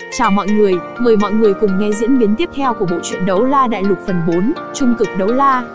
Chào mọi người, mời mọi người cùng nghe diễn biến tiếp theo của bộ truyện Đấu La Đại Lục phần 4, Trung cực đấu la.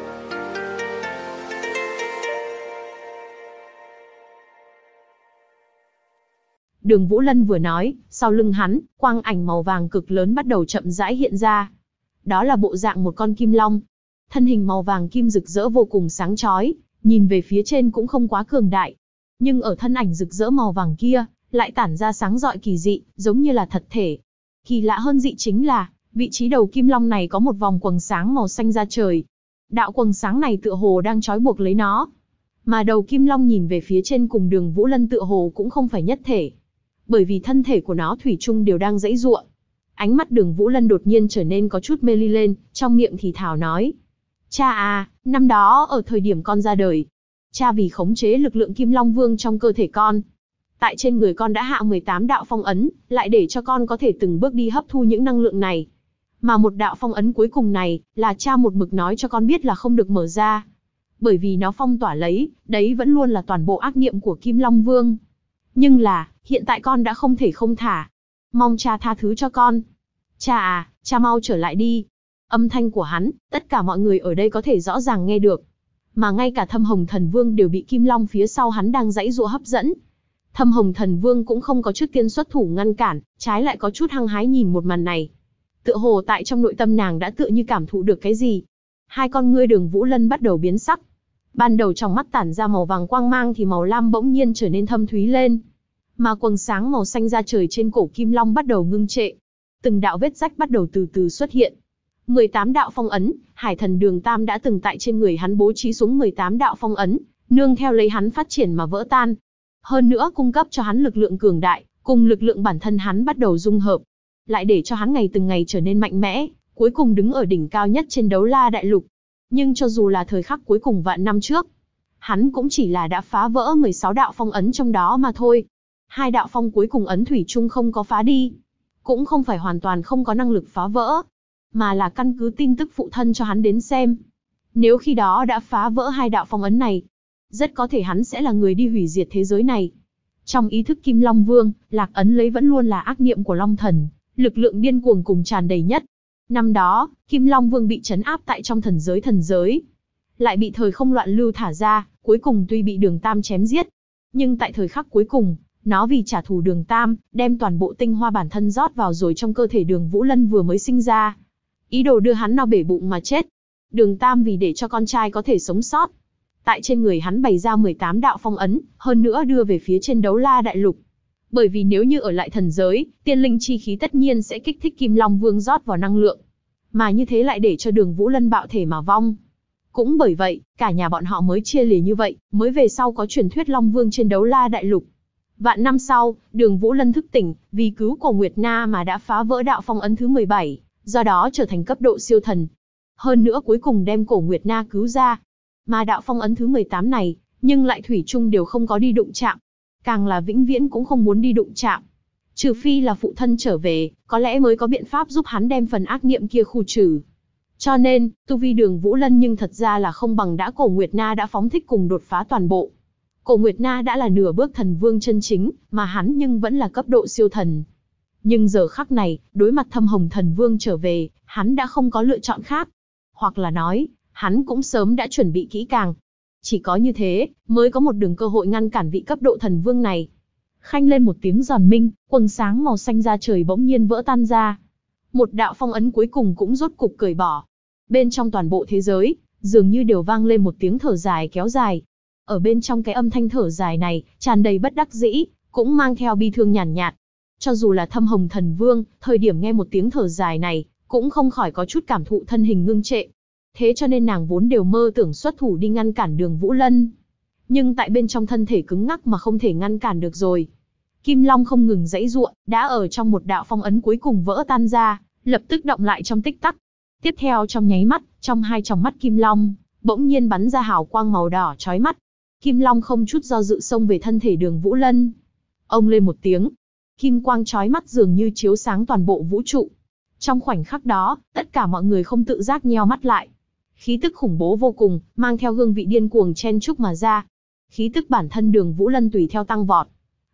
Đường Vũ Lân vừa nói, sau lưng hắn, quang ảnh màu vàng cực lớn bắt đầu chậm rãi hiện ra. Đó là bộ dạng một con kim long. Thân hình màu vàng kim rực rỡ vô cùng sáng chói, nhìn về phía trên cũng không quá cường đại. Nhưng ở thân ảnh rực rỡ màu vàng kia, lại tản ra sáng rọi kỳ dị, giống như là thật thể. Kỳ lạ hơn dị chính là, vị trí đầu kim long này có một vòng quầng sáng màu xanh da trời. Đạo quầng sáng này tựa hồ đang trói buộc lấy nó. Mà đầu kim long nhìn về phía trên cùng Đường Vũ Lân tựa hồ cũng không phải nhất thể. Bởi vì thân thể của nó thủy chung đều đang giãy giụa. Ánh mắt Đường Vũ Lân đột nhiên trở nên có chút mê ly lên, trong miệng thì thào nói: "Cha à, năm đó ở thời điểm con ra đời, cha vì khống chế lực lượng Kim Long Vương trong cơ thể con, tại trên người con đã hạ 18 đạo phong ấn, lại để cho con có thể từng bước đi hấp thu những năng lượng này. Mà một đạo phong ấn cuối cùng này, là cha một mực nói cho con biết là không được mở ra. Bởi vì nó phong tỏa lấy, đấy vẫn luôn là toàn bộ ác niệm của Kim Long Vương. Nhưng là, hiện tại con đã không thể không thả. Mong cha tha thứ cho con. Cha à, cha mau trở lại đi." Âm thanh của hắn, tất cả mọi người ở đây có thể rõ ràng nghe được. Mà ngay cả Thâm Hồng Thần Vương đều bị Kim Long phía sau hắn đang giãy giụa hấp dẫn. Thâm Hồng Thần Vương cũng không có trước tiên xuất thủ ngăn cản, trái lại có chút hăng hái nhìn một màn này. Tựa hồ tại trong nội tâm nàng đã tựa như cảm thụ được cái gì. Hai con ngươi Đường Vũ Lân bắt đầu biến sắc. Ban đầu trong mắt tản ra màu vàng quang mang thì màu lam bỗng nhiên trở nên thâm thúy lên. Mà quầng sáng màu xanh da trời trên cổ Kim Long bắt đầu ngưng trệ. Từng đạo vết rách bắt đầu từ từ xuất hiện. 18 đạo phong ấn, Hải Thần Đường Tam đã từng tại trên người hắn bố trí xuống 18 đạo phong ấn, nương theo lấy hắn phát triển mà vỡ tan. Hơn nữa cung cấp cho hắn lực lượng cường đại, cùng lực lượng bản thân hắn bắt đầu dung hợp, lại để cho hắn ngày từng ngày trở nên mạnh mẽ, cuối cùng đứng ở đỉnh cao nhất trên Đấu La Đại Lục. Nhưng cho dù là thời khắc cuối cùng vạn năm trước, hắn cũng chỉ là đã phá vỡ 16 đạo phong ấn trong đó mà thôi. Hai đạo phong cuối cùng ấn thủy chung không có phá đi, cũng không phải hoàn toàn không có năng lực phá vỡ, mà là căn cứ tin tức phụ thân cho hắn đến xem. Nếu khi đó đã phá vỡ hai đạo phong ấn này, rất có thể hắn sẽ là người đi hủy diệt thế giới này. Trong ý thức Kim Long Vương, lạc ấn lấy vẫn luôn là ác niệm của Long Thần, lực lượng điên cuồng cùng tràn đầy nhất. Năm đó, Kim Long Vương bị trấn áp tại trong thần giới, lại bị thời không loạn lưu thả ra, cuối cùng tuy bị Đường Tam chém giết, nhưng tại thời khắc cuối cùng, nó vì trả thù Đường Tam, đem toàn bộ tinh hoa bản thân rót vào rồi trong cơ thể Đường Vũ Lân vừa mới sinh ra, ý đồ đưa hắn no bể bụng mà chết. Đường Tam vì để cho con trai có thể sống sót, tại trên người hắn bày ra 18 đạo phong ấn, hơn nữa đưa về phía trên Đấu La Đại Lục. Bởi vì nếu như ở lại thần giới, tiên linh chi khí tất nhiên sẽ kích thích Kim Long Vương rót vào năng lượng, mà như thế lại để cho Đường Vũ Lân bạo thể mà vong. Cũng bởi vậy, cả nhà bọn họ mới chia lìa như vậy, mới về sau có truyền thuyết Long Vương trên Đấu La Đại Lục. Vạn năm sau, Đường Vũ Lân thức tỉnh, vì cứu Cổ Nguyệt Na mà đã phá vỡ đạo phong ấn thứ 17, do đó trở thành cấp độ siêu thần. Hơn nữa cuối cùng đem Cổ Nguyệt Na cứu ra. Mà đạo phong ấn thứ 18 này, nhưng lại thủy chung đều không có đi đụng chạm. Càng là vĩnh viễn cũng không muốn đi đụng chạm. Trừ phi là phụ thân trở về, có lẽ mới có biện pháp giúp hắn đem phần ác niệm kia khu trừ. Cho nên, tu vi Đường Vũ Lân nhưng thật ra là không bằng đã Cổ Nguyệt Na đã phóng thích cùng đột phá toàn bộ. Cổ Nguyệt Na đã là nửa bước thần vương chân chính, mà hắn nhưng vẫn là cấp độ siêu thần. Nhưng giờ khắc này, đối mặt Thâm Hồng Thần Vương trở về, hắn đã không có lựa chọn khác. Hoặc là nói, hắn cũng sớm đã chuẩn bị kỹ càng. Chỉ có như thế, mới có một đường cơ hội ngăn cản vị cấp độ thần vương này. Khanh lên một tiếng giòn minh, quầng sáng màu xanh da trời bỗng nhiên vỡ tan ra. Một đạo phong ấn cuối cùng cũng rốt cục cởi bỏ. Bên trong toàn bộ thế giới, dường như đều vang lên một tiếng thở dài kéo dài. Ở bên trong cái âm thanh thở dài này, tràn đầy bất đắc dĩ, cũng mang theo bi thương nhàn nhạt. Cho dù là Thâm Hồng Thần Vương, thời điểm nghe một tiếng thở dài này, cũng không khỏi có chút cảm thụ thân hình ngưng trệ. Thế cho nên nàng vốn đều mơ tưởng xuất thủ đi ngăn cản Đường Vũ Lân. Nhưng tại bên trong thân thể cứng ngắc mà không thể ngăn cản được rồi. Kim Long không ngừng giãy giụa, đã ở trong một đạo phong ấn cuối cùng vỡ tan ra, lập tức động lại trong tích tắc. Tiếp theo trong nháy mắt, trong hai tròng mắt Kim Long, bỗng nhiên bắn ra hào quang màu đỏ chói mắt. Kim Long không chút do dự xông về thân thể Đường Vũ Lân. Ông lên một tiếng, kim quang chói mắt dường như chiếu sáng toàn bộ vũ trụ. Trong khoảnh khắc đó, tất cả mọi người không tự giác nheo mắt lại. Khí tức khủng bố vô cùng, mang theo hương vị điên cuồng chen chúc mà ra. Khí tức bản thân Đường Vũ Lân tùy theo tăng vọt.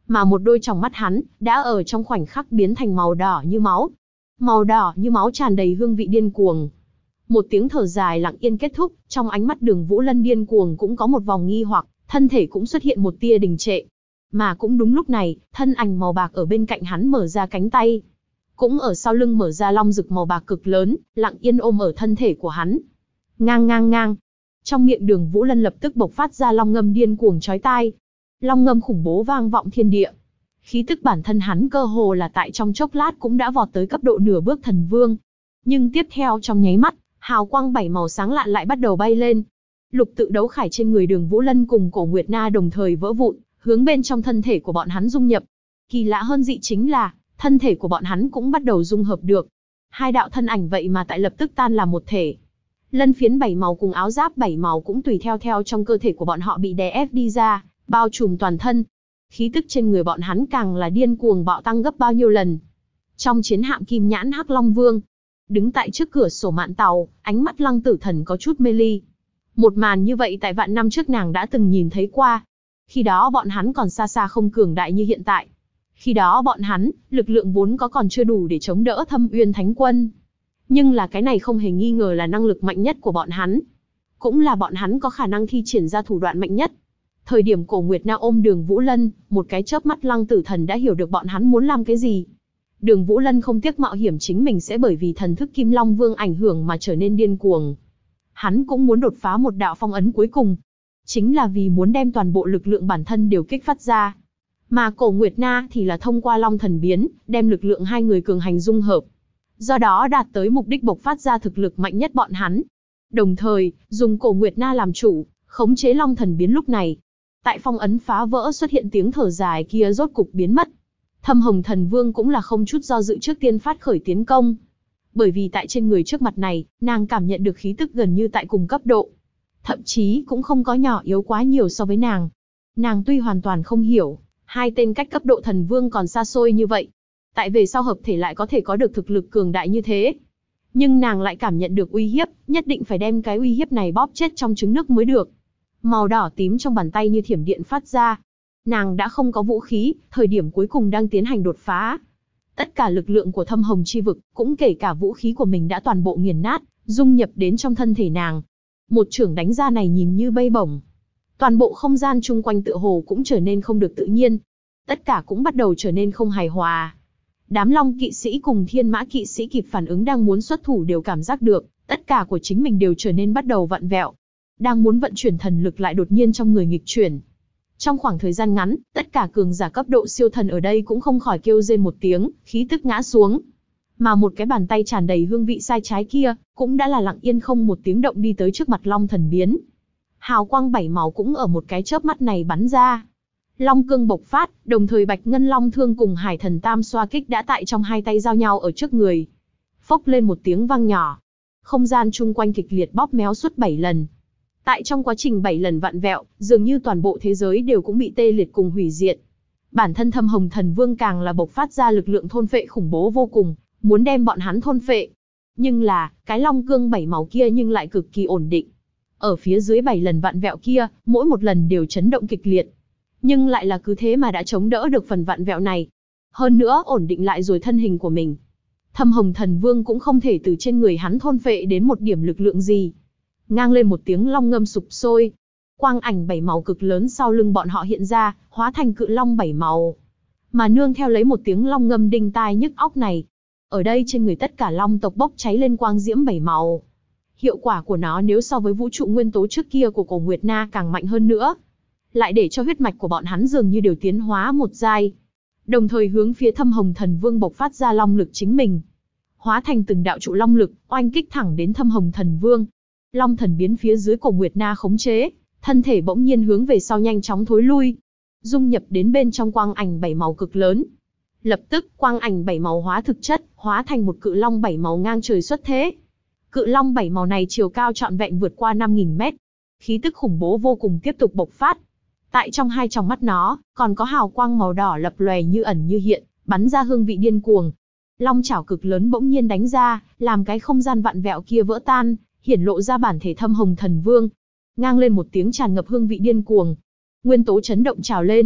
Mà một đôi tròng mắt hắn, đã ở trong khoảnh khắc biến thành màu đỏ như máu. Màu đỏ như máu tràn đầy hương vị điên cuồng. Một tiếng thở dài lặng yên kết thúc, trong ánh mắt Đường Vũ Lân điên cuồng cũng có một vòng nghi hoặc, thân thể cũng xuất hiện một tia đình trệ. Mà cũng đúng lúc này, thân ảnh màu bạc ở bên cạnh hắn mở ra cánh tay. Cũng ở sau lưng mở ra long rực màu bạc cực lớn, lặng yên ôm ở thân thể của hắn. Ngang ngang ngang. Trong miệng Đường Vũ Lân lập tức bộc phát ra long ngâm điên cuồng chói tai. Long ngâm khủng bố vang vọng thiên địa. Khí tức bản thân hắn cơ hồ là tại trong chốc lát cũng đã vọt tới cấp độ nửa bước thần vương. Nhưng tiếp theo trong nháy mắt, hào quang 7 màu sáng lạn lại bắt đầu bay lên. Lục tự đấu khải trên người Đường Vũ Lân cùng Cổ Nguyệt Na đồng thời vỡ vụn, hướng bên trong thân thể của bọn hắn dung nhập. Kỳ lạ hơn dị chính là, thân thể của bọn hắn cũng bắt đầu dung hợp được. Hai đạo thân ảnh vậy mà tại lập tức tan làm một thể. Lân phiến 7 màu cùng áo giáp 7 màu cũng tùy theo trong cơ thể của bọn họ bị đè ép đi ra, bao trùm toàn thân. Khí tức trên người bọn hắn càng là điên cuồng bạo tăng gấp bao nhiêu lần. Trong chiến hạm Kim Nhãn Hắc Long Vương, đứng tại trước cửa sổ mạn tàu, ánh mắt Lăng Tử Thần có chút mê ly. Một màn như vậy tại vạn năm trước nàng đã từng nhìn thấy qua. Khi đó bọn hắn còn xa xa không cường đại như hiện tại. Khi đó bọn hắn, lực lượng vốn có còn chưa đủ để chống đỡ Thâm Uyên Thánh Quân. Nhưng là cái này không hề nghi ngờ là năng lực mạnh nhất của bọn hắn. Cũng là bọn hắn có khả năng thi triển ra thủ đoạn mạnh nhất. Thời điểm Cổ Nguyệt Na ôm Đường Vũ Lân, một cái chớp mắt Lăng Tử Thần đã hiểu được bọn hắn muốn làm cái gì. Đường Vũ Lân không tiếc mạo hiểm chính mình sẽ bởi vì thần thức Kim Long Vương ảnh hưởng mà trở nên điên cuồng. Hắn cũng muốn đột phá một đạo phong ấn cuối cùng. Chính là vì muốn đem toàn bộ lực lượng bản thân đều kích phát ra. Mà Cổ Nguyệt Na thì là thông qua Long Thần Biến, đem lực lượng hai người cường hành dung hợp. Do đó đạt tới mục đích bộc phát ra thực lực mạnh nhất bọn hắn. Đồng thời, dùng Cổ Nguyệt Na làm chủ, khống chế Long Thần Biến lúc này. Tại phong ấn phá vỡ xuất hiện tiếng thở dài kia rốt cục biến mất. Thâm Hồng Thần Vương cũng là không chút do dự trước tiên phát khởi tiến công. Bởi vì tại trên người trước mặt này, nàng cảm nhận được khí tức gần như tại cùng cấp độ. Thậm chí cũng không có nhỏ yếu quá nhiều so với nàng. Nàng tuy hoàn toàn không hiểu, hai tên cách cấp độ thần vương còn xa xôi như vậy. Tại về sau hợp thể lại có thể có được thực lực cường đại như thế. Nhưng nàng lại cảm nhận được uy hiếp, nhất định phải đem cái uy hiếp này bóp chết trong trứng nước mới được. Màu đỏ tím trong bàn tay như thiểm điện phát ra. Nàng đã không có vũ khí, thời điểm cuối cùng đang tiến hành đột phá. Tất cả lực lượng của Thâm Hồng chi vực, cũng kể cả vũ khí của mình đã toàn bộ nghiền nát, dung nhập đến trong thân thể nàng. Một chưởng đánh ra này nhìn như bay bổng. Toàn bộ không gian chung quanh tựa hồ cũng trở nên không được tự nhiên. Tất cả cũng bắt đầu trở nên không hài hòa. Đám Long kỵ sĩ cùng Thiên Mã kỵ sĩ kịp phản ứng đang muốn xuất thủ đều cảm giác được, tất cả của chính mình đều trở nên bắt đầu vặn vẹo. Đang muốn vận chuyển thần lực lại đột nhiên trong người nghịch chuyển. Trong khoảng thời gian ngắn, tất cả cường giả cấp độ siêu thần ở đây cũng không khỏi kêu rên một tiếng, khí tức ngã xuống. Mà một cái bàn tay tràn đầy hương vị sai trái kia, cũng đã là lặng yên không một tiếng động đi tới trước mặt Long Thần Biến. Hào quang 7 màu cũng ở một cái chớp mắt này bắn ra. Long cương bộc phát, đồng thời Bạch Ngân Long thương cùng Hải Thần Tam xoa kích đã tại trong hai tay giao nhau ở trước người. Phốc lên một tiếng vang nhỏ. Không gian chung quanh kịch liệt bóp méo suốt 7 lần. Tại trong quá trình 7 lần vặn vẹo, dường như toàn bộ thế giới đều cũng bị tê liệt cùng hủy diệt. Bản thân Thâm Hồng Thần Vương càng là bộc phát ra lực lượng thôn phệ khủng bố vô cùng, muốn đem bọn hắn thôn phệ. Nhưng là, cái long cương 7 màu kia nhưng lại cực kỳ ổn định. Ở phía dưới 7 lần vặn vẹo kia, mỗi một lần đều chấn động kịch liệt. Nhưng lại là cứ thế mà đã chống đỡ được phần vặn vẹo này. Hơn nữa ổn định lại rồi thân hình của mình. Thâm Hồng Thần Vương cũng không thể từ trên người hắn thôn phệ đến một điểm lực lượng gì. Ngang lên một tiếng long ngâm sụp sôi. Quang ảnh 7 màu cực lớn sau lưng bọn họ hiện ra, hóa thành cự long 7 màu. Mà nương theo lấy một tiếng long ngâm đinh tai nhức óc này. Ở đây trên người tất cả long tộc bốc cháy lên quang diễm 7 màu. Hiệu quả của nó nếu so với vũ trụ nguyên tố trước kia của Cổ Nguyệt Na càng mạnh hơn nữa. Lại để cho huyết mạch của bọn hắn dường như đều tiến hóa một giai. Đồng thời hướng phía Thâm Hồng Thần Vương bộc phát ra long lực chính mình. Hóa thành từng đạo trụ long lực, oanh kích thẳng đến Thâm Hồng Thần Vương. Long Thần Biến phía dưới Cổ Nguyệt Na khống chế, thân thể bỗng nhiên hướng về sau nhanh chóng thối lui, dung nhập đến bên trong quang ảnh 7 màu cực lớn. Lập tức, quang ảnh 7 màu hóa thực chất, hóa thành một cự long 7 màu ngang trời xuất thế. Cự long 7 màu này chiều cao trọn vẹn vượt qua 5.000 mét. Khí tức khủng bố vô cùng tiếp tục bộc phát. Tại trong hai tròng mắt nó, còn có hào quang màu đỏ lập lòe như ẩn như hiện, bắn ra hương vị điên cuồng. Long chảo cực lớn bỗng nhiên đánh ra, làm cái không gian vặn vẹo kia vỡ tan, hiển lộ ra bản thể Thâm Hồng Thần Vương. Ngang lên một tiếng tràn ngập hương vị điên cuồng. Nguyên tố chấn động trào lên,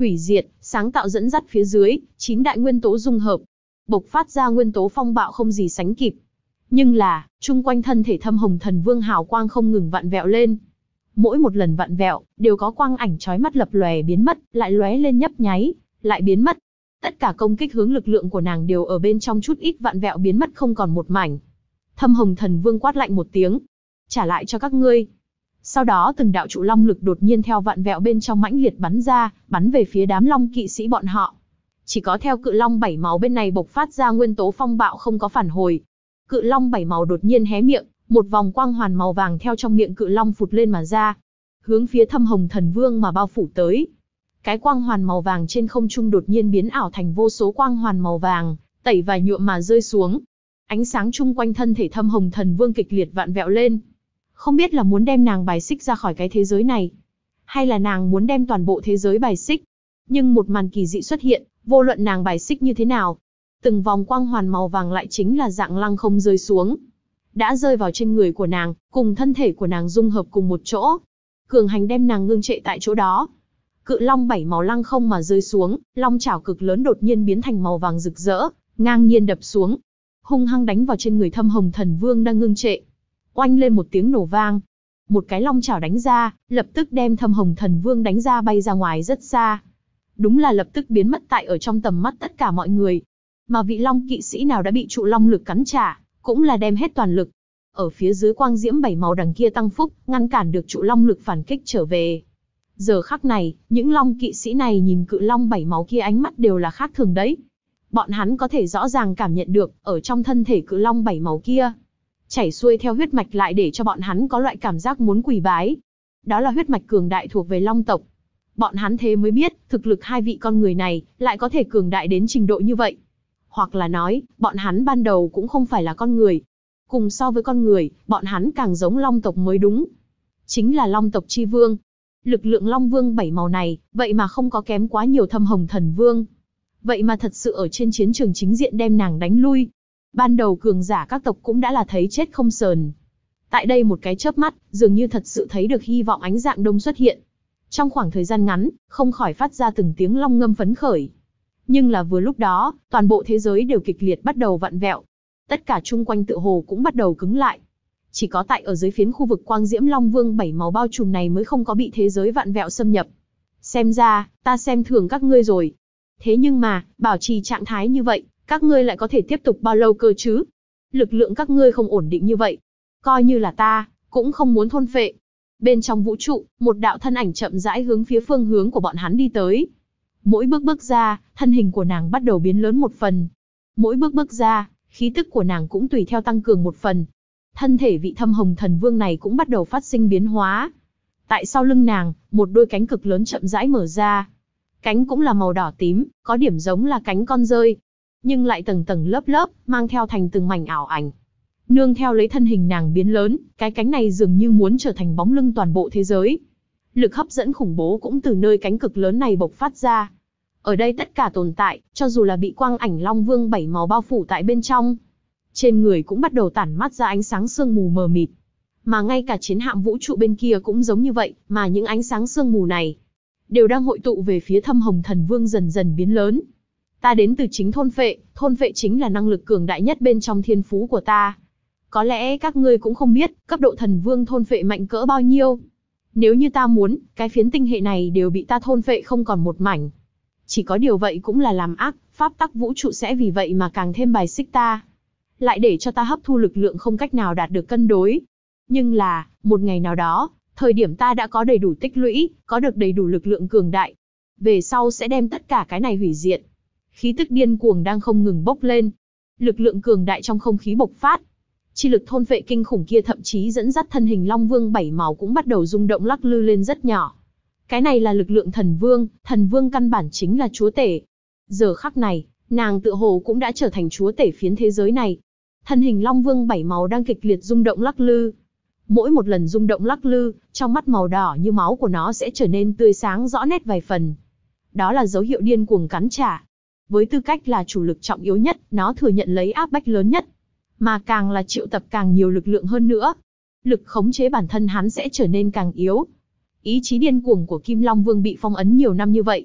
hủy diệt, sáng tạo dẫn dắt phía dưới, 9 đại nguyên tố dung hợp, bộc phát ra nguyên tố phong bạo không gì sánh kịp. Nhưng là, chung quanh thân thể Thâm Hồng Thần Vương hào quang không ngừng vặn vẹo lên. Mỗi một lần vặn vẹo, đều có quang ảnh chói mắt lập lòe biến mất, lại lóe lên nhấp nháy, lại biến mất. Tất cả công kích hướng lực lượng của nàng đều ở bên trong chút ít vặn vẹo biến mất không còn một mảnh. Thâm Hồng Thần Vương quát lạnh một tiếng, trả lại cho các ngươi. Sau đó từng đạo trụ long lực đột nhiên theo vặn vẹo bên trong mãnh liệt bắn ra, bắn về phía đám long kỵ sĩ bọn họ. Chỉ có theo cự long 7 màu bên này bộc phát ra nguyên tố phong bạo không có phản hồi. Cự long 7 màu đột nhiên hé miệng, một vòng quang hoàn màu vàng theo trong miệng cự long phụt lên mà ra, hướng phía Thâm Hồng Thần Vương mà bao phủ tới. Cái quang hoàn màu vàng trên không trung đột nhiên biến ảo thành vô số quang hoàn màu vàng, tẩy và nhuộm mà rơi xuống. Ánh sáng chung quanh thân thể Thâm Hồng Thần Vương kịch liệt vặn vẹo lên. Không biết là muốn đem nàng bài xích ra khỏi cái thế giới này, hay là nàng muốn đem toàn bộ thế giới bài xích. Nhưng một màn kỳ dị xuất hiện, vô luận nàng bài xích như thế nào, từng vòng quang hoàn màu vàng lại chính là dạng lăng không rơi xuống. Đã rơi vào trên người của nàng, cùng thân thể của nàng dung hợp cùng một chỗ. Cường hành đem nàng ngưng trệ tại chỗ đó. Cự long 7 màu lăng không mà rơi xuống, long chảo cực lớn đột nhiên biến thành màu vàng rực rỡ, ngang nhiên đập xuống, hung hăng đánh vào trên người Thâm Hồng Thần Vương đang ngưng trệ. Oanh lên một tiếng nổ vang. Một cái long chảo đánh ra, lập tức đem Thâm Hồng Thần Vương đánh ra bay ra ngoài rất xa. Đúng là lập tức biến mất tại ở trong tầm mắt tất cả mọi người. Mà vị long kỵ sĩ nào đã bị trụ long lực cắn trả, cũng là đem hết toàn lực. Ở phía dưới quang diễm 7 màu đằng kia tăng phúc, ngăn cản được trụ long lực phản kích trở về. Giờ khắc này, những long kỵ sĩ này nhìn cự long 7 màu kia ánh mắt đều là khác thường đấy. Bọn hắn có thể rõ ràng cảm nhận được, ở trong thân thể cự long 7 màu kia, chảy xuôi theo huyết mạch lại để cho bọn hắn có loại cảm giác muốn quỳ bái. Đó là huyết mạch cường đại thuộc về long tộc. Bọn hắn thế mới biết, thực lực hai vị con người này, lại có thể cường đại đến trình độ như vậy. Hoặc là nói, bọn hắn ban đầu cũng không phải là con người. Cùng so với con người, bọn hắn càng giống long tộc mới đúng. Chính là long tộc chi vương. Lực lượng long vương 7 màu này, vậy mà không có kém quá nhiều Thâm Hồng Thần Vương. Vậy mà thật sự ở trên chiến trường chính diện đem nàng đánh lui. Ban đầu cường giả các tộc cũng đã là thấy chết không sờn. Tại đây một cái chớp mắt, dường như thật sự thấy được hy vọng ánh dạng đông xuất hiện. Trong khoảng thời gian ngắn, không khỏi phát ra từng tiếng long ngâm phấn khởi. Nhưng là vừa lúc đó, toàn bộ thế giới đều kịch liệt bắt đầu vặn vẹo. Tất cả chung quanh tựa hồ cũng bắt đầu cứng lại. Chỉ có tại ở dưới phiến khu vực quang diễm long vương 7 màu bao trùm này mới không có bị thế giới vặn vẹo xâm nhập. Xem ra, ta xem thường các ngươi rồi. Thế nhưng mà, bảo trì trạng thái như vậy, các ngươi lại có thể tiếp tục bao lâu cơ chứ? Lực lượng các ngươi không ổn định như vậy. Coi như là ta, cũng không muốn thôn phệ. Bên trong vũ trụ, một đạo thân ảnh chậm rãi hướng phía phương hướng của bọn hắn đi tới. Mỗi bước bước ra, thân hình của nàng bắt đầu biến lớn một phần. Mỗi bước bước ra, khí tức của nàng cũng tùy theo tăng cường một phần. Thân thể vị Thâm Hồng Thần Vương này cũng bắt đầu phát sinh biến hóa. Tại sau lưng nàng, một đôi cánh cực lớn chậm rãi mở ra. Cánh cũng là màu đỏ tím, có điểm giống là cánh con dơi, nhưng lại tầng tầng lớp lớp, mang theo thành từng mảnh ảo ảnh. Nương theo lấy thân hình nàng biến lớn, cái cánh này dường như muốn trở thành bóng lưng toàn bộ thế giới. Lực hấp dẫn khủng bố cũng từ nơi cánh cực lớn này bộc phát ra. Ở đây tất cả tồn tại, cho dù là bị quang ảnh Long Vương 7 màu bao phủ tại bên trong, trên người cũng bắt đầu tản mát ra ánh sáng sương mù mờ mịt. Mà ngay cả chiến hạm vũ trụ bên kia cũng giống như vậy, mà những ánh sáng sương mù này đều đang hội tụ về phía Thâm Hồng Thần Vương dần dần biến lớn. Ta đến từ chính thôn phệ chính là năng lực cường đại nhất bên trong thiên phú của ta. Có lẽ các ngươi cũng không biết, cấp độ thần vương thôn phệ mạnh cỡ bao nhiêu. Nếu như ta muốn, cái phiến tinh hệ này đều bị ta thôn phệ không còn một mảnh. Chỉ có điều vậy cũng là làm ác, pháp tắc vũ trụ sẽ vì vậy mà càng thêm bài xích ta. Lại để cho ta hấp thu lực lượng không cách nào đạt được cân đối. Nhưng là, một ngày nào đó, thời điểm ta đã có đầy đủ tích lũy, có được đầy đủ lực lượng cường đại. Về sau sẽ đem tất cả cái này hủy diệt. Khí tức điên cuồng đang không ngừng bốc lên. Lực lượng cường đại trong không khí bộc phát. Chi lực thôn phệ kinh khủng kia thậm chí dẫn dắt thân hình Long Vương 7 màu cũng bắt đầu rung động lắc lư lên rất nhỏ. Cái này là lực lượng thần vương căn bản chính là chúa tể. Giờ khắc này, nàng tựa hồ cũng đã trở thành chúa tể phiến thế giới này. Thân hình Long Vương 7 màu đang kịch liệt rung động lắc lư. Mỗi một lần rung động lắc lư, trong mắt màu đỏ như máu của nó sẽ trở nên tươi sáng rõ nét vài phần. Đó là dấu hiệu điên cuồng cắn trả. Với tư cách là chủ lực trọng yếu nhất, nó thừa nhận lấy áp bách lớn nhất. Mà càng là triệu tập càng nhiều lực lượng hơn nữa. Lực khống chế bản thân hắn sẽ trở nên càng yếu. Ý chí điên cuồng của Kim Long Vương bị phong ấn nhiều năm như vậy.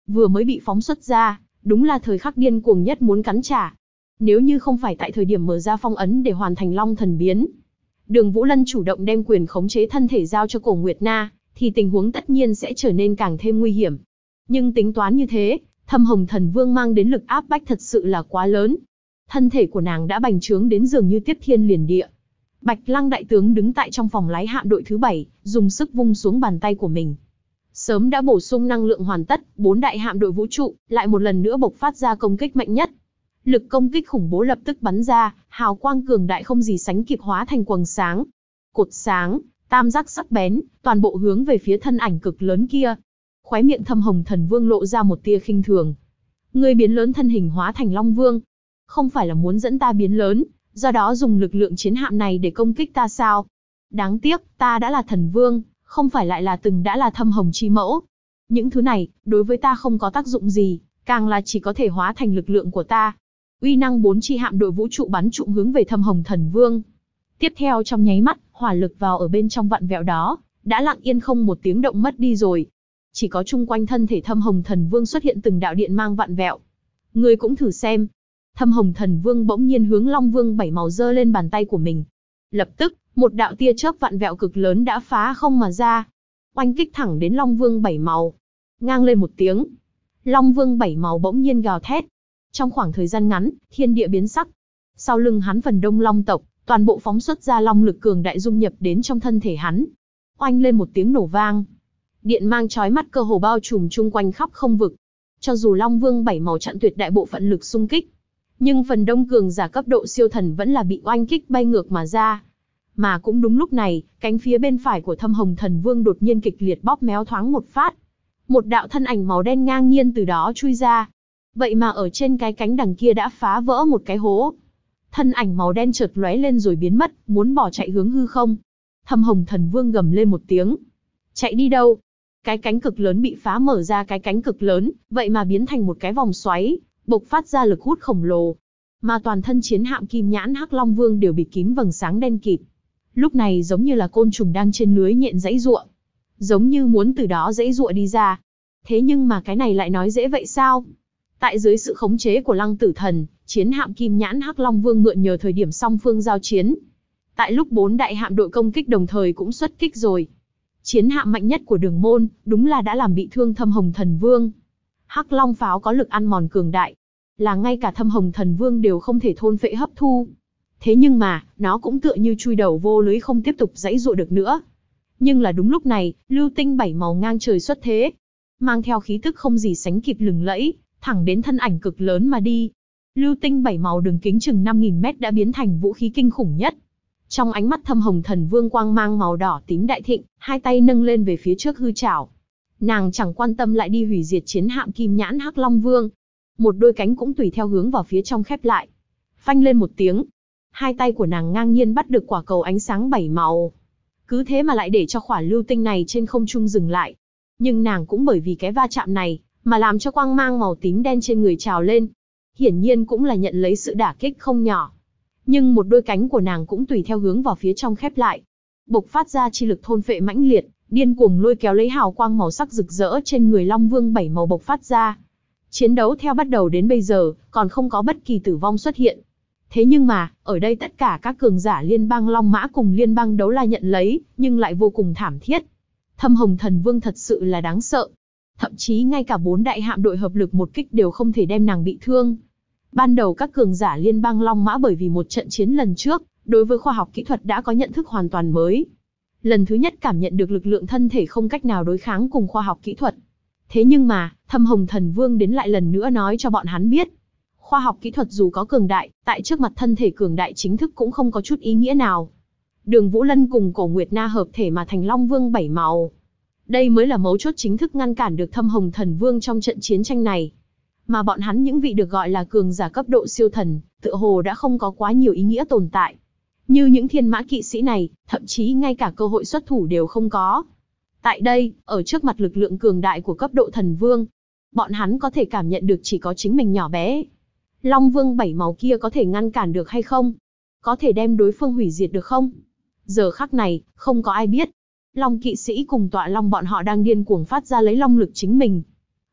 vừa mới bị phóng xuất ra, đúng là thời khắc điên cuồng nhất muốn cắn trả. Nếu như không phải tại thời điểm mở ra phong ấn để hoàn thành Long thần biến, Đường Vũ Lân chủ động đem quyền khống chế thân thể giao cho Cổ Nguyệt Na, thì tình huống tất nhiên sẽ trở nên càng thêm nguy hiểm. Nhưng tính toán như thế, Thâm Hồng Thần Vương mang đến lực áp bách thật sự là quá lớn. Thân thể của nàng đã bành trướng đến dường như tiếp thiên liền địa. Bạch Lăng đại tướng đứng tại trong phòng lái hạm đội thứ 7, dùng sức vung xuống bàn tay của mình. Sớm đã bổ sung năng lượng hoàn tất, 4 đại hạm đội vũ trụ lại một lần nữa bộc phát ra công kích mạnh nhất. Lực công kích khủng bố lập tức bắn ra, hào quang cường đại không gì sánh kịp hóa thành quầng sáng, cột sáng, tam giác sắc bén, toàn bộ hướng về phía thân ảnh cực lớn kia. Khóe miệng Thâm Hồng Thần Vương lộ ra một tia khinh thường. Ngươi biến lớn thân hình hóa thành Long Vương, không phải là muốn dẫn ta biến lớn, do đó dùng lực lượng chiến hạm này để công kích ta sao? Đáng tiếc, ta đã là thần vương, không phải lại là từng đã là Thâm Hồng chi mẫu. Những thứ này, đối với ta không có tác dụng gì, càng là chỉ có thể hóa thành lực lượng của ta. Uy năng 4 chi hạm đội vũ trụ bắn trụm hướng về Thâm Hồng Thần Vương. Tiếp theo trong nháy mắt, hỏa lực vào ở bên trong vặn vẹo đó, đã lặng yên không một tiếng động mất đi rồi. Chỉ có chung quanh thân thể Thâm Hồng Thần Vương xuất hiện từng đạo điện mang vặn vẹo. Ngươi cũng thử xem. Thâm Hồng Thần Vương bỗng nhiên hướng Long Vương 7 màu giơ lên bàn tay của mình. Lập tức, một đạo tia chớp vặn vẹo cực lớn đã phá không mà ra, oanh kích thẳng đến Long Vương 7 màu. Ngang lên một tiếng, Long Vương 7 màu bỗng nhiên gào thét. Trong khoảng thời gian ngắn, thiên địa biến sắc. Sau lưng hắn phần đông long tộc, toàn bộ phóng xuất ra long lực cường đại dung nhập đến trong thân thể hắn. Oanh lên một tiếng nổ vang. Điện mang chói mắt cơ hồ bao trùm chung quanh khắp không vực. Cho dù Long Vương 7 màu chặn tuyệt đại bộ phận lực xung kích, nhưng phần đông cường giả cấp độ siêu thần vẫn là bị oanh kích bay ngược mà ra. Mà cũng đúng lúc này, cánh phía bên phải của Thâm Hồng Thần Vương đột nhiên kịch liệt bóp méo thoáng một phát. Một đạo thân ảnh màu đen ngang nhiên từ đó chui ra. Vậy mà ở trên cái cánh đằng kia đã phá vỡ một cái hố. Thân ảnh màu đen chợt lóe lên rồi biến mất, muốn bỏ chạy hướng hư không. Thâm Hồng Thần Vương gầm lên một tiếng. Chạy đi đâu? Cái cánh cực lớn bị phá mở ra, cái cánh cực lớn, vậy mà biến thành một cái vòng xoáy, bộc phát ra lực hút khổng lồ. Mà toàn thân chiến hạm Kim Nhãn Hắc Long Vương đều bị kín vầng sáng đen kịt. Lúc này giống như là côn trùng đang trên lưới nhện giãy giụa, giống như muốn từ đó giãy giụa đi ra. Thế nhưng mà cái này lại nói dễ vậy sao? Tại dưới sự khống chế của Lăng Tử Thần, chiến hạm Kim Nhãn Hắc Long Vương mượn nhờ thời điểm song phương giao chiến. Tại lúc 4 đại hạm đội công kích đồng thời cũng xuất kích rồi. Chiến hạm mạnh nhất của Đường Môn, đúng là đã làm bị thương Thâm Hồng Thần Vương. Hắc Long pháo có lực ăn mòn cường đại, là ngay cả Thâm Hồng Thần Vương đều không thể thôn phệ hấp thu. Thế nhưng mà, nó cũng tựa như chui đầu vô lưới không tiếp tục giãy giụa được nữa. Nhưng là đúng lúc này, lưu tinh 7 màu ngang trời xuất thế, mang theo khí tức không gì sánh kịp lừng lẫy, thẳng đến thân ảnh cực lớn mà đi. Lưu tinh 7 màu đường kính chừng 5000 mét đã biến thành vũ khí kinh khủng nhất. Trong ánh mắt Thâm Hồng Thần Vương quang mang màu đỏ tím đại thịnh, hai tay nâng lên về phía trước hư trảo. Nàng chẳng quan tâm lại đi hủy diệt chiến hạm Kim Nhãn Hắc Long Vương. Một đôi cánh cũng tùy theo hướng vào phía trong khép lại. Phanh lên một tiếng, hai tay của nàng ngang nhiên bắt được quả cầu ánh sáng 7 màu. Cứ thế mà lại để cho quả lưu tinh này trên không trung dừng lại. Nhưng nàng cũng bởi vì cái va chạm này, mà làm cho quang mang màu tím đen trên người trào lên. Hiển nhiên cũng là nhận lấy sự đả kích không nhỏ. Nhưng một đôi cánh của nàng cũng tùy theo hướng vào phía trong khép lại. Bộc phát ra chi lực thôn phệ mãnh liệt, điên cuồng lôi kéo lấy hào quang màu sắc rực rỡ trên người Long Vương 7 màu bộc phát ra. Chiến đấu theo bắt đầu đến bây giờ, còn không có bất kỳ tử vong xuất hiện. Thế nhưng mà, ở đây tất cả các cường giả liên bang Long Mã cùng liên bang Đấu La nhận lấy, nhưng lại vô cùng thảm thiết. Thâm Hồng Thần Vương thật sự là đáng sợ. Thậm chí ngay cả 4 đại hạm đội hợp lực một kích đều không thể đem nàng bị thương. Ban đầu các cường giả liên bang Long Mã bởi vì một trận chiến lần trước, đối với khoa học kỹ thuật đã có nhận thức hoàn toàn mới. Lần thứ nhất cảm nhận được lực lượng thân thể không cách nào đối kháng cùng khoa học kỹ thuật. Thế nhưng mà, Thâm Hồng Thần Vương đến lại lần nữa nói cho bọn hắn biết. Khoa học kỹ thuật dù có cường đại, tại trước mặt thân thể cường đại chính thức cũng không có chút ý nghĩa nào. Đường Vũ Lân cùng Cổ Nguyệt Na hợp thể mà thành Long Vương 7 màu. Đây mới là mấu chốt chính thức ngăn cản được Thâm Hồng Thần Vương trong trận chiến tranh này. Mà bọn hắn những vị được gọi là cường giả cấp độ siêu thần, tựa hồ đã không có quá nhiều ý nghĩa tồn tại. Như những thiên mã kỵ sĩ này, thậm chí ngay cả cơ hội xuất thủ đều không có. Tại đây, ở trước mặt lực lượng cường đại của cấp độ thần vương, bọn hắn có thể cảm nhận được chỉ có chính mình nhỏ bé. Long Vương 7 màu kia có thể ngăn cản được hay không? Có thể đem đối phương hủy diệt được không? Giờ khắc này, không có ai biết. Long kỵ sĩ cùng tọa long bọn họ đang điên cuồng phát ra lấy long lực chính mình.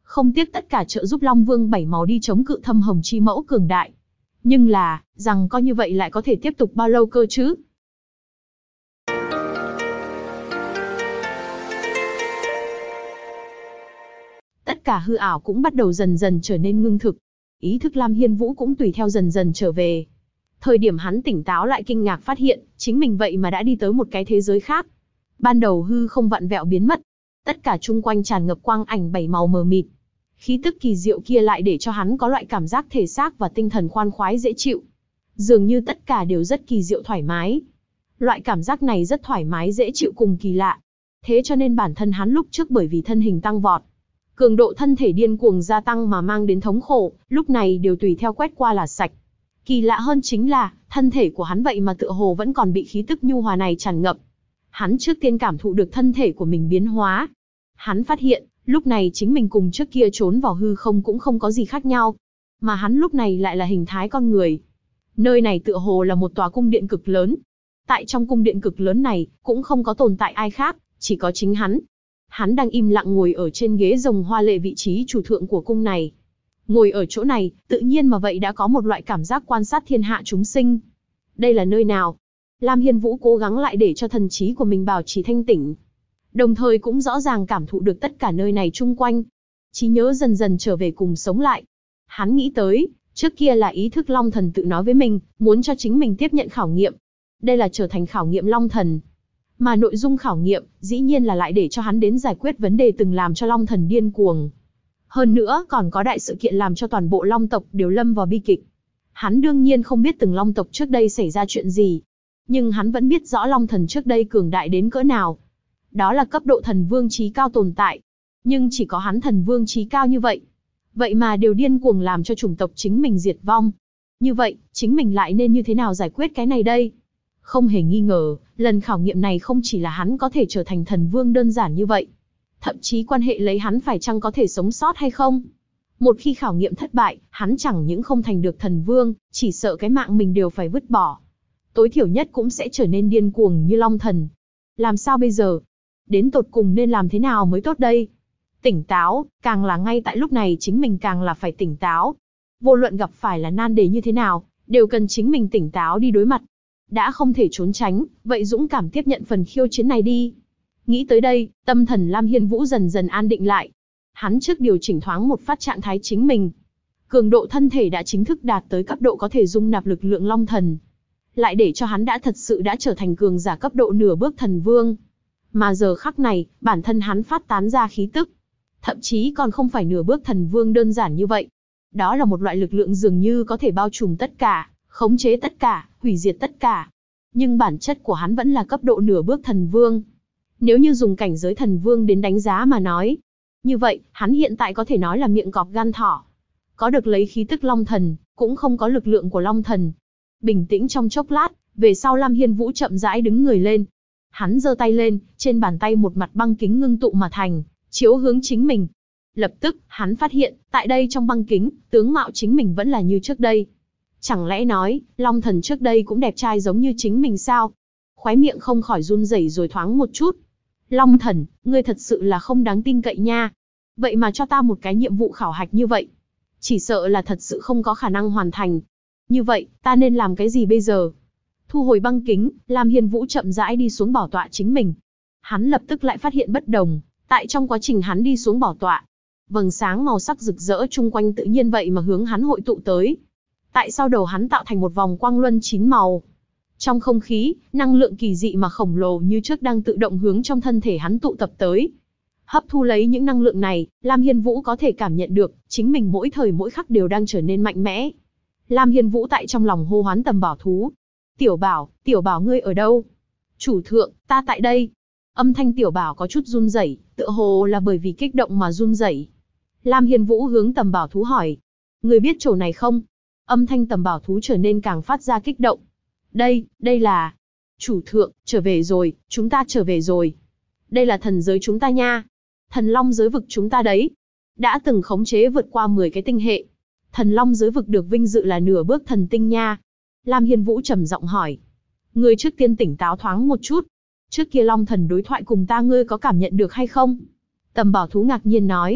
không tiếc tất cả trợ giúp Long Vương bảy màu đi chống cự Thâm Hồng Chi Mẫu cường đại. Nhưng là, rằng coi như vậy lại có thể tiếp tục bao lâu cơ chứ? Tất cả hư ảo cũng bắt đầu dần dần trở nên ngưng thực. Ý thức Lam Hiên Vũ cũng tùy theo dần dần trở về. Thời điểm hắn tỉnh táo lại kinh ngạc phát hiện, chính mình vậy mà đã đi tới một cái thế giới khác. Ban đầu hư không vặn vẹo biến mất. Tất cả chung quanh tràn ngập quang ảnh bảy màu mờ mịt. Khí tức kỳ diệu kia lại để cho hắn có loại cảm giác thể xác và tinh thần khoan khoái dễ chịu. Dường như tất cả đều rất kỳ diệu thoải mái. Loại cảm giác này rất thoải mái dễ chịu cùng kỳ lạ. Thế cho nên bản thân hắn lúc trước bởi vì thân hình tăng vọt, cường độ thân thể điên cuồng gia tăng mà mang đến thống khổ, lúc này đều tùy theo quét qua là sạch. Kỳ lạ hơn chính là, thân thể của hắn vậy mà tựa hồ vẫn còn bị khí tức nhu hòa này tràn ngập. Hắn trước tiên cảm thụ được thân thể của mình biến hóa. Hắn phát hiện, lúc này chính mình cùng trước kia trốn vào hư không cũng không có gì khác nhau. Mà hắn lúc này lại là hình thái con người. Nơi này tựa hồ là một tòa cung điện cực lớn. Tại trong cung điện cực lớn này, cũng không có tồn tại ai khác, chỉ có chính hắn. Hắn đang im lặng ngồi ở trên ghế rồng hoa lệ vị trí chủ thượng của cung này. Ngồi ở chỗ này, tự nhiên mà vậy đã có một loại cảm giác quan sát thiên hạ chúng sinh. Đây là nơi nào? Lam Hiên Vũ cố gắng lại để cho thần trí của mình bảo trì thanh tỉnh. Đồng thời cũng rõ ràng cảm thụ được tất cả nơi này chung quanh. Trí nhớ dần dần trở về cùng sống lại. Hắn nghĩ tới, trước kia là ý thức Long Thần tự nói với mình, muốn cho chính mình tiếp nhận khảo nghiệm. Đây là trở thành khảo nghiệm Long Thần. Mà nội dung khảo nghiệm, dĩ nhiên là lại để cho hắn đến giải quyết vấn đề từng làm cho Long Thần điên cuồng. Hơn nữa, còn có đại sự kiện làm cho toàn bộ Long tộc đều lâm vào bi kịch. Hắn đương nhiên không biết từng Long tộc trước đây xảy ra chuyện gì. Nhưng hắn vẫn biết rõ Long Thần trước đây cường đại đến cỡ nào. Đó là cấp độ thần vương chí cao tồn tại. Nhưng chỉ có hắn thần vương chí cao như vậy. Vậy mà đều điên cuồng làm cho chủng tộc chính mình diệt vong. Như vậy, chính mình lại nên như thế nào giải quyết cái này đây? Không hề nghi ngờ, lần khảo nghiệm này không chỉ là hắn có thể trở thành thần vương đơn giản như vậy. Thậm chí quan hệ lấy hắn phải chăng có thể sống sót hay không. Một khi khảo nghiệm thất bại, hắn chẳng những không thành được thần vương, chỉ sợ cái mạng mình đều phải vứt bỏ. Tối thiểu nhất cũng sẽ trở nên điên cuồng như Long Thần. Làm sao bây giờ? Đến tột cùng nên làm thế nào mới tốt đây? Tỉnh táo, càng là ngay tại lúc này chính mình càng là phải tỉnh táo. Vô luận gặp phải là nan đề như thế nào, đều cần chính mình tỉnh táo đi đối mặt. Đã không thể trốn tránh, vậy dũng cảm tiếp nhận phần khiêu chiến này đi. Nghĩ tới đây, tâm thần Lam Hiên Vũ dần dần an định lại. Hắn trước điều chỉnh thoáng một phát trạng thái chính mình. Cường độ thân thể đã chính thức đạt tới cấp độ có thể dung nạp lực lượng Long Thần. Lại để cho hắn đã thật sự đã trở thành cường giả cấp độ nửa bước thần vương. Mà giờ khắc này, bản thân hắn phát tán ra khí tức. Thậm chí còn không phải nửa bước thần vương đơn giản như vậy. Đó là một loại lực lượng dường như có thể bao trùm tất cả, khống chế tất cả, hủy diệt tất cả. Nhưng bản chất của hắn vẫn là cấp độ nửa bước thần vương. Nếu như dùng cảnh giới thần vương đến đánh giá mà nói, như vậy, hắn hiện tại có thể nói là miệng cọp gan thỏ. Có được lấy khí tức Long Thần, cũng không có lực lượng của Long Thần. Bình tĩnh trong chốc lát, về sau Lam Hiên Vũ chậm rãi đứng người lên. Hắn giơ tay lên, trên bàn tay một mặt băng kính ngưng tụ mà thành, chiếu hướng chính mình. Lập tức, hắn phát hiện, tại đây trong băng kính, tướng mạo chính mình vẫn là như trước đây. Chẳng lẽ nói, Long Thần trước đây cũng đẹp trai giống như chính mình sao? Khóe miệng không khỏi run rẩy rồi thoáng một chút. Long Thần, ngươi thật sự là không đáng tin cậy nha. Vậy mà cho ta một cái nhiệm vụ khảo hạch như vậy. Chỉ sợ là thật sự không có khả năng hoàn thành. Như vậy, ta nên làm cái gì bây giờ? Thu hồi băng kính, Lam Hiên Vũ chậm rãi đi xuống bảo tọa chính mình. Hắn lập tức lại phát hiện bất đồng. Tại trong quá trình hắn đi xuống bảo tọa, vầng sáng màu sắc rực rỡ chung quanh tự nhiên vậy mà hướng hắn hội tụ tới. Tại sau đầu hắn tạo thành một vòng quang luân 9 màu. Trong không khí, năng lượng kỳ dị mà khổng lồ như trước đang tự động hướng trong thân thể hắn tụ tập tới. Hấp thu lấy những năng lượng này, Lam Hiên Vũ có thể cảm nhận được, chính mình mỗi thời mỗi khắc đều đang trở nên mạnh mẽ. Lam Hiên Vũ tại trong lòng hô hoán Tầm Bảo Thú. Tiểu Bảo ngươi ở đâu? Chủ thượng, ta tại đây. Âm thanh Tiểu Bảo có chút run rẩy, tựa hồ là bởi vì kích động mà run rẩy. Lam Hiên Vũ hướng Tầm Bảo Thú hỏi. Ngươi biết chỗ này không? Âm thanh Tầm Bảo Thú trở nên càng phát ra kích động. Đây là... Chủ thượng, trở về rồi, chúng ta trở về rồi. Đây là thần giới chúng ta nha. Thần Long giới vực chúng ta đấy. Đã từng khống chế vượt qua 10 cái tinh hệ. Thần Long giới vực được vinh dự là nửa bước thần tinh nha. Lam Hiên Vũ trầm giọng hỏi. Ngươi trước tiên tỉnh táo thoáng một chút. Trước kia Long Thần đối thoại cùng ta ngươi có cảm nhận được hay không? Tầm Bảo Thú ngạc nhiên nói.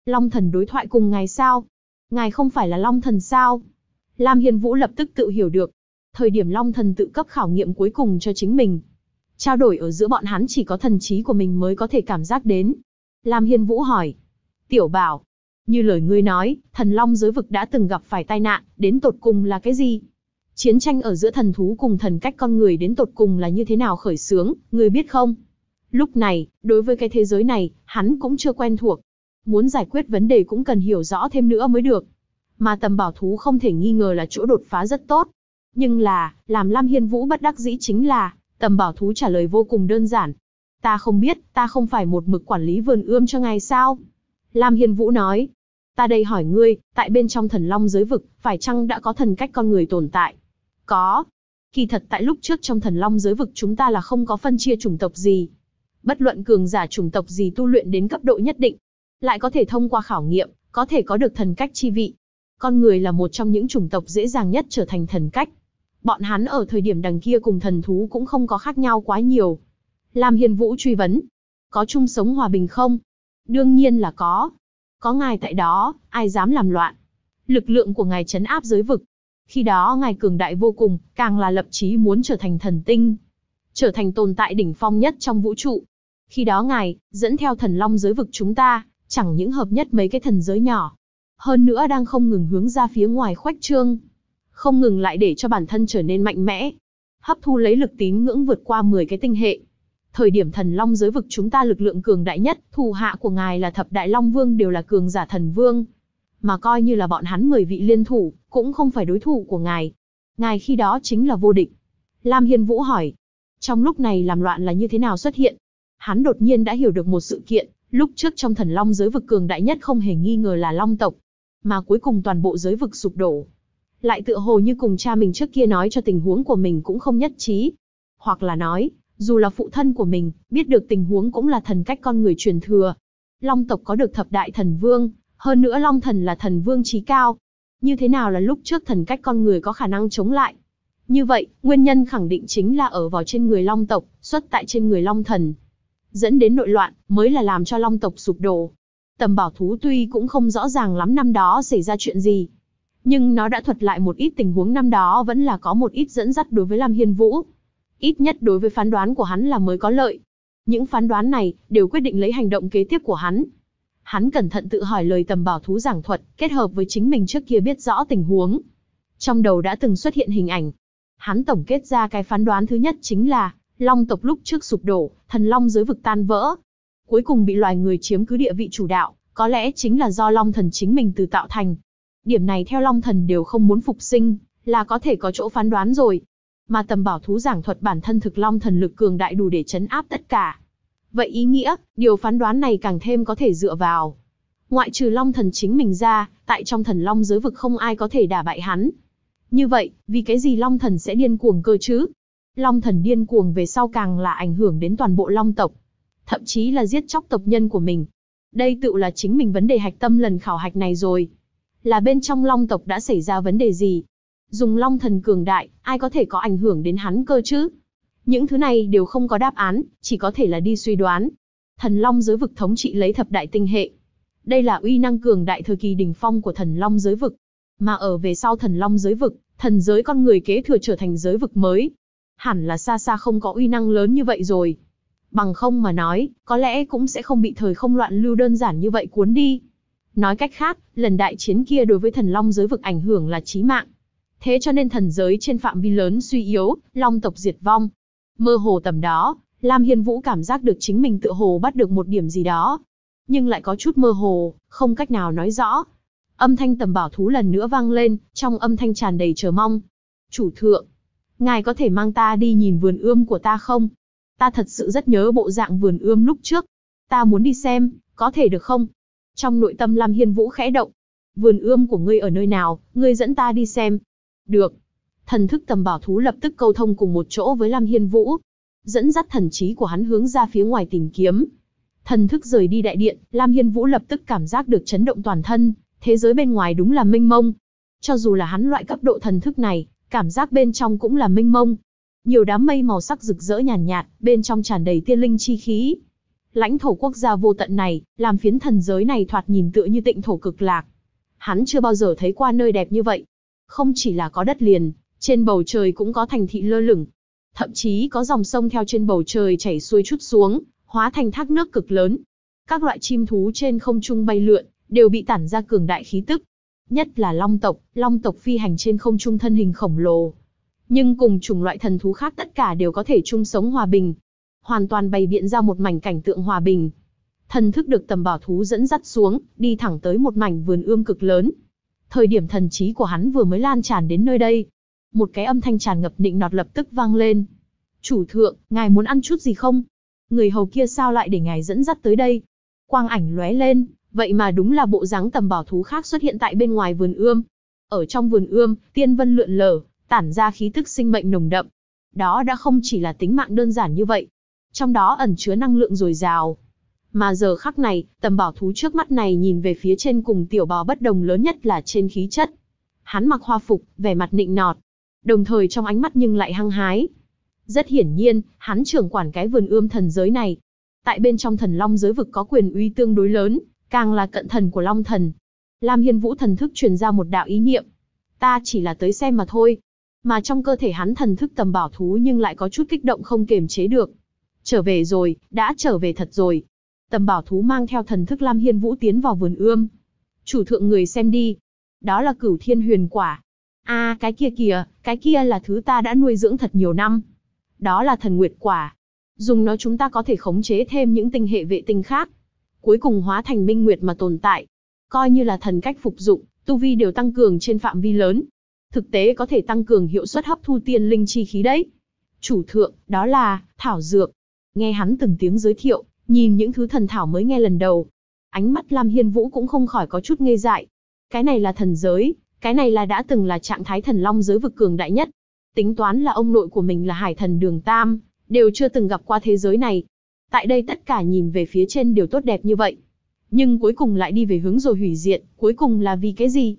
Long thần đối thoại cùng ngài sao? Ngài không phải là Long thần sao? Lam Hiên Vũ lập tức tự hiểu được. Thời điểm Long thần tự cấp khảo nghiệm cuối cùng cho chính mình. Trao đổi ở giữa bọn hắn chỉ có thần trí của mình mới có thể cảm giác đến. Lam Hiên Vũ hỏi. Tiểu Bảo, như lời ngươi nói, thần long giới vực đã từng gặp phải tai nạn, đến tột cùng là cái gì? Chiến tranh ở giữa thần thú cùng thần cách con người đến tột cùng là như thế nào khởi xướng, ngươi biết không? Lúc này, đối với cái thế giới này, hắn cũng chưa quen thuộc. Muốn giải quyết vấn đề cũng cần hiểu rõ thêm nữa mới được. Mà tầm bảo thú không thể nghi ngờ là chỗ đột phá rất tốt. Nhưng là, làm Lam Hiên Vũ bất đắc dĩ chính là, tầm bảo thú trả lời vô cùng đơn giản. Ta không biết, ta không phải một mực quản lý vườn ươm cho ngài sao? Lam Hiên Vũ nói. Ta đây hỏi ngươi, tại bên trong thần long giới vực, phải chăng đã có thần cách con người tồn tại? Có. Kỳ thật tại lúc trước trong thần long giới vực chúng ta là không có phân chia chủng tộc gì. Bất luận cường giả chủng tộc gì tu luyện đến cấp độ nhất định, lại có thể thông qua khảo nghiệm, có thể có được thần cách chi vị. Con người là một trong những chủng tộc dễ dàng nhất trở thành thần cách. Bọn hắn ở thời điểm đằng kia cùng thần thú cũng không có khác nhau quá nhiều. Lam Hiên Vũ truy vấn. Có chung sống hòa bình không? Đương nhiên là có. Có ngài tại đó, ai dám làm loạn? Lực lượng của ngài trấn áp giới vực. Khi đó ngài cường đại vô cùng, càng là lập chí muốn trở thành thần tinh. Trở thành tồn tại đỉnh phong nhất trong vũ trụ. Khi đó ngài, dẫn theo thần long giới vực chúng ta, chẳng những hợp nhất mấy cái thần giới nhỏ. Hơn nữa đang không ngừng hướng ra phía ngoài khuếch trương. Không ngừng lại để cho bản thân trở nên mạnh mẽ. Hấp thu lấy lực tín ngưỡng vượt qua 10 cái tinh hệ. Thời điểm thần long giới vực chúng ta lực lượng cường đại nhất, thủ hạ của ngài là thập đại long vương đều là cường giả thần vương. Mà coi như là bọn hắn 10 vị liên thủ, cũng không phải đối thủ của ngài. Ngài khi đó chính là vô địch. Lam Hiên Vũ hỏi. Trong lúc này làm loạn là như thế nào xuất hiện? Hắn đột nhiên đã hiểu được một sự kiện, lúc trước trong thần long giới vực cường đại nhất không hề nghi ngờ là long tộc. Mà cuối cùng toàn bộ giới vực sụp đổ. Lại tựa hồ như cùng cha mình trước kia nói cho tình huống của mình cũng không nhất trí. Hoặc là nói, dù là phụ thân của mình, biết được tình huống cũng là thần cách con người truyền thừa. Long tộc có được thập đại thần vương, hơn nữa long thần là thần vương chí cao. Như thế nào là lúc trước thần cách con người có khả năng chống lại? Như vậy, nguyên nhân khẳng định chính là ở vào trên người long tộc, xuất tại trên người long thần. Dẫn đến nội loạn, mới là làm cho long tộc sụp đổ. Tầm bảo thú tuy cũng không rõ ràng lắm năm đó xảy ra chuyện gì. Nhưng nó đã thuật lại một ít tình huống năm đó vẫn là có một ít dẫn dắt đối với Lam Hiên Vũ. Ít nhất đối với phán đoán của hắn là mới có lợi. Những phán đoán này, đều quyết định lấy hành động kế tiếp của hắn. Hắn cẩn thận tự hỏi lời tầm bảo thú giảng thuật, kết hợp với chính mình trước kia biết rõ tình huống. Trong đầu đã từng xuất hiện hình ảnh. Hắn tổng kết ra cái phán đoán thứ nhất chính là, long tộc lúc trước sụp đổ, thần long giới vực tan vỡ. Cuối cùng bị loài người chiếm cứ địa vị chủ đạo, có lẽ chính là do long thần chính mình tự tạo thành. Điểm này theo long thần đều không muốn phục sinh, là có thể có chỗ phán đoán rồi. Mà tầm bảo thú giảng thuật bản thân thực long thần lực cường đại đủ để trấn áp tất cả. Vậy ý nghĩa, điều phán đoán này càng thêm có thể dựa vào. Ngoại trừ long thần chính mình ra, tại trong thần long giới vực không ai có thể đả bại hắn. Như vậy, vì cái gì long thần sẽ điên cuồng cơ chứ? Long thần điên cuồng về sau càng là ảnh hưởng đến toàn bộ long tộc. Thậm chí là giết chóc tộc nhân của mình. Đây tự là chính mình vấn đề hạch tâm lần khảo hạch này rồi. Là bên trong long tộc đã xảy ra vấn đề gì? Dùng long thần cường đại, ai có thể có ảnh hưởng đến hắn cơ chứ? Những thứ này đều không có đáp án, chỉ có thể là đi suy đoán. Thần long giới vực thống trị lấy thập đại tinh hệ. Đây là uy năng cường đại thời kỳ đỉnh phong của thần long giới vực. Mà ở về sau thần long giới vực, thần giới con người kế thừa trở thành giới vực mới. Hẳn là xa xa không có uy năng lớn như vậy rồi. Bằng không mà nói, có lẽ cũng sẽ không bị thời không loạn lưu đơn giản như vậy cuốn đi. Nói cách khác, lần đại chiến kia đối với thần long giới vực ảnh hưởng là chí mạng. Thế cho nên thần giới trên phạm vi lớn suy yếu, long tộc diệt vong. Mơ hồ tầm đó, Lam Hiên Vũ cảm giác được chính mình tựa hồ bắt được một điểm gì đó. Nhưng lại có chút mơ hồ, không cách nào nói rõ. Âm thanh tầm bảo thú lần nữa vang lên, trong âm thanh tràn đầy chờ mong. Chủ thượng, ngài có thể mang ta đi nhìn vườn ươm của ta không? Ta thật sự rất nhớ bộ dạng vườn ươm lúc trước. Ta muốn đi xem, có thể được không? Trong nội tâm Lam Hiên Vũ khẽ động. Vườn ươm của ngươi ở nơi nào, ngươi dẫn ta đi xem. Được. Thần thức tầm bảo thú lập tức câu thông cùng một chỗ với Lam Hiên Vũ. Dẫn dắt thần trí của hắn hướng ra phía ngoài tìm kiếm. Thần thức rời đi đại điện, Lam Hiên Vũ lập tức cảm giác được chấn động toàn thân. Thế giới bên ngoài đúng là mênh mông. Cho dù là hắn loại cấp độ thần thức này, cảm giác bên trong cũng là mênh mông. Nhiều đám mây màu sắc rực rỡ nhàn nhạt, bên trong tràn đầy tiên linh chi khí. Lãnh thổ quốc gia vô tận này, làm phiến thần giới này thoạt nhìn tựa như tịnh thổ cực lạc. Hắn chưa bao giờ thấy qua nơi đẹp như vậy. Không chỉ là có đất liền, trên bầu trời cũng có thành thị lơ lửng. Thậm chí có dòng sông theo trên bầu trời chảy xuôi chút xuống, hóa thành thác nước cực lớn. Các loại chim thú trên không trung bay lượn, đều bị tản ra cường đại khí tức. Nhất là long tộc phi hành trên không trung thân hình khổng lồ. Nhưng cùng chủng loại thần thú khác tất cả đều có thể chung sống hòa bình. Hoàn toàn bày biện ra một mảnh cảnh tượng hòa bình. Thần thức được tầm bảo thú dẫn dắt xuống, đi thẳng tới một mảnh vườn ươm cực lớn. Thời điểm thần trí của hắn vừa mới lan tràn đến nơi đây, một cái âm thanh tràn ngập nịnh nọt lập tức vang lên. Chủ thượng, ngài muốn ăn chút gì không? Người hầu kia sao lại để ngài dẫn dắt tới đây? Quang ảnh lóe lên, vậy mà đúng là bộ dáng tầm bảo thú khác xuất hiện tại bên ngoài vườn ươm. Ở trong vườn ươm, tiên vân lượn lờ, tản ra khí tức sinh mệnh nồng đậm. Đó đã không chỉ là tính mạng đơn giản như vậy, trong đó ẩn chứa năng lượng dồi dào. Mà giờ khắc này, tầm bảo thú trước mắt này nhìn về phía trên cùng tiểu bò bất đồng lớn nhất là trên khí chất. Hắn mặc hoa phục, vẻ mặt nịnh nọt, đồng thời trong ánh mắt nhưng lại hăng hái. Rất hiển nhiên, hắn trưởng quản cái vườn ươm thần giới này. Tại bên trong thần long giới vực có quyền uy tương đối lớn, càng là cận thần của long thần. Lam Hiên Vũ thần thức truyền ra một đạo ý niệm. Ta chỉ là tới xem mà thôi. Mà trong cơ thể hắn thần thức tầm bảo thú nhưng lại có chút kích động không kiềm chế được. Trở về rồi, đã trở về thật rồi. Tầm bảo thú mang theo thần thức Lam Hiên Vũ tiến vào vườn ươm. Chủ thượng người xem đi. Đó là Cửu Thiên Huyền Quả. Cái kia kìa, cái kia là thứ ta đã nuôi dưỡng thật nhiều năm. Đó là Thần Nguyệt Quả. Dùng nó chúng ta có thể khống chế thêm những tinh hệ vệ tinh khác. Cuối cùng hóa thành minh nguyệt mà tồn tại. Coi như là thần cách phục dụng, tu vi đều tăng cường trên phạm vi lớn. Thực tế có thể tăng cường hiệu suất hấp thu tiên linh chi khí đấy. Chủ thượng, đó là thảo dược. Nghe hắn từng tiếng giới thiệu, nhìn những thứ thần thảo mới nghe lần đầu. Ánh mắt Lam Hiên Vũ cũng không khỏi có chút ngây dại. Cái này là thần giới, cái này là đã từng là trạng thái thần long giới vực cường đại nhất. Tính toán là ông nội của mình là hải thần Đường Tam, đều chưa từng gặp qua thế giới này. Tại đây tất cả nhìn về phía trên đều tốt đẹp như vậy. Nhưng cuối cùng lại đi về hướng rồi hủy diệt, cuối cùng là vì cái gì?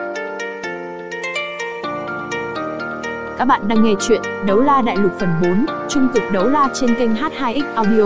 Các bạn đang nghe chuyện Đấu La Đại Lục phần 4, Trung cực đấu la trên kênh H2X Audio.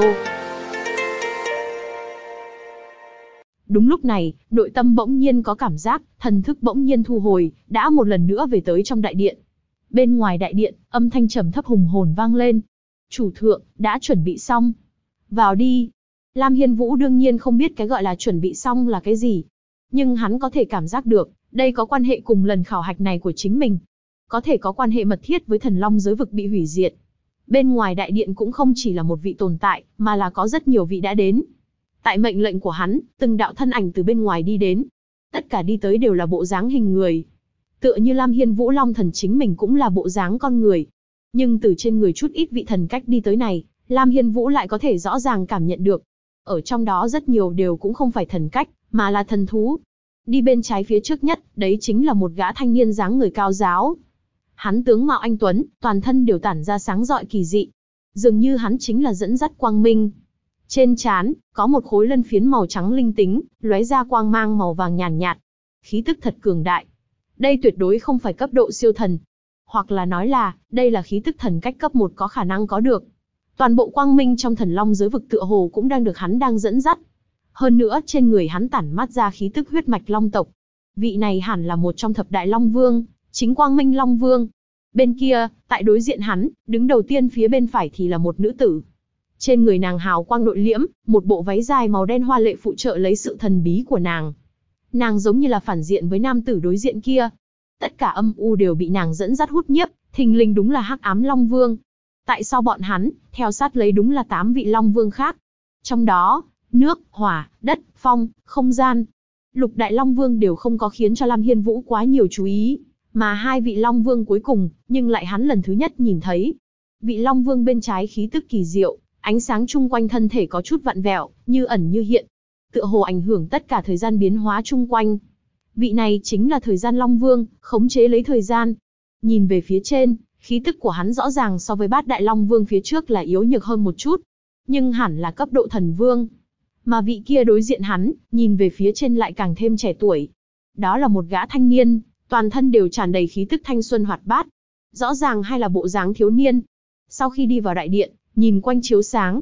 Đúng lúc này, nội tâm bỗng nhiên có cảm giác, thần thức bỗng nhiên thu hồi, đã một lần nữa về tới trong đại điện. Bên ngoài đại điện, âm thanh trầm thấp hùng hồn vang lên. Chủ thượng, đã chuẩn bị xong. Vào đi. Lam Hiên Vũ đương nhiên không biết cái gọi là chuẩn bị xong là cái gì. Nhưng hắn có thể cảm giác được, đây có quan hệ cùng lần khảo hạch này của chính mình. Có thể có quan hệ mật thiết với thần long giới vực bị hủy diệt. Bên ngoài đại điện cũng không chỉ là một vị tồn tại, mà là có rất nhiều vị đã đến. Tại mệnh lệnh của hắn, từng đạo thân ảnh từ bên ngoài đi đến. Tất cả đi tới đều là bộ dáng hình người. Tựa như Lam Hiên Vũ Long thần chính mình cũng là bộ dáng con người. Nhưng từ trên người chút ít vị thần cách đi tới này, Lam Hiên Vũ lại có thể rõ ràng cảm nhận được. Ở trong đó rất nhiều đều cũng không phải thần cách, mà là thần thú. Đi bên trái phía trước nhất, đấy chính là một gã thanh niên dáng người cao giáo. Hắn tướng mạo anh tuấn, toàn thân đều tản ra sáng rọi kỳ dị. Dường như hắn chính là dẫn dắt quang minh. Trên trán có một khối lân phiến màu trắng linh tính, lóe ra quang mang màu vàng nhàn nhạt. Khí tức thật cường đại. Đây tuyệt đối không phải cấp độ siêu thần. Hoặc là nói là, đây là khí tức thần cách cấp 1 có khả năng có được. Toàn bộ quang minh trong thần long giới vực tựa hồ cũng đang được hắn đang dẫn dắt. Hơn nữa trên người hắn tản mát ra khí tức huyết mạch long tộc. Vị này hẳn là một trong thập đại long vương, chính quang minh long vương. Bên kia, tại đối diện hắn, đứng đầu tiên phía bên phải thì là một nữ tử. Trên người nàng hào quang nội liễm, một bộ váy dài màu đen hoa lệ phụ trợ lấy sự thần bí của nàng. Nàng giống như là phản diện với nam tử đối diện kia. Tất cả âm u đều bị nàng dẫn dắt hút nhiếp, thình lình đúng là Hắc Ám Long Vương. Tại sao bọn hắn, theo sát lấy đúng là 8 vị Long Vương khác. Trong đó, nước, hỏa, đất, phong, không gian. Lục đại Long Vương đều không có khiến cho Lam Hiên Vũ quá nhiều chú ý. Mà 2 vị Long Vương cuối cùng, nhưng lại hắn lần thứ nhất nhìn thấy. Vị Long Vương bên trái khí tức kỳ diệu, ánh sáng chung quanh thân thể có chút vặn vẹo, như ẩn như hiện. Tựa hồ ảnh hưởng tất cả thời gian biến hóa chung quanh. Vị này chính là thời gian Long Vương, khống chế lấy thời gian. Nhìn về phía trên, khí tức của hắn rõ ràng so với bát đại Long Vương phía trước là yếu nhược hơn một chút. Nhưng hẳn là cấp độ thần vương. Mà vị kia đối diện hắn, nhìn về phía trên lại càng thêm trẻ tuổi. Đó là một gã thanh niên, toàn thân đều tràn đầy khí tức thanh xuân hoạt bát. Rõ ràng hay là bộ dáng thiếu niên. Sau khi đi vào đại điện, nhìn quanh chiếu sáng,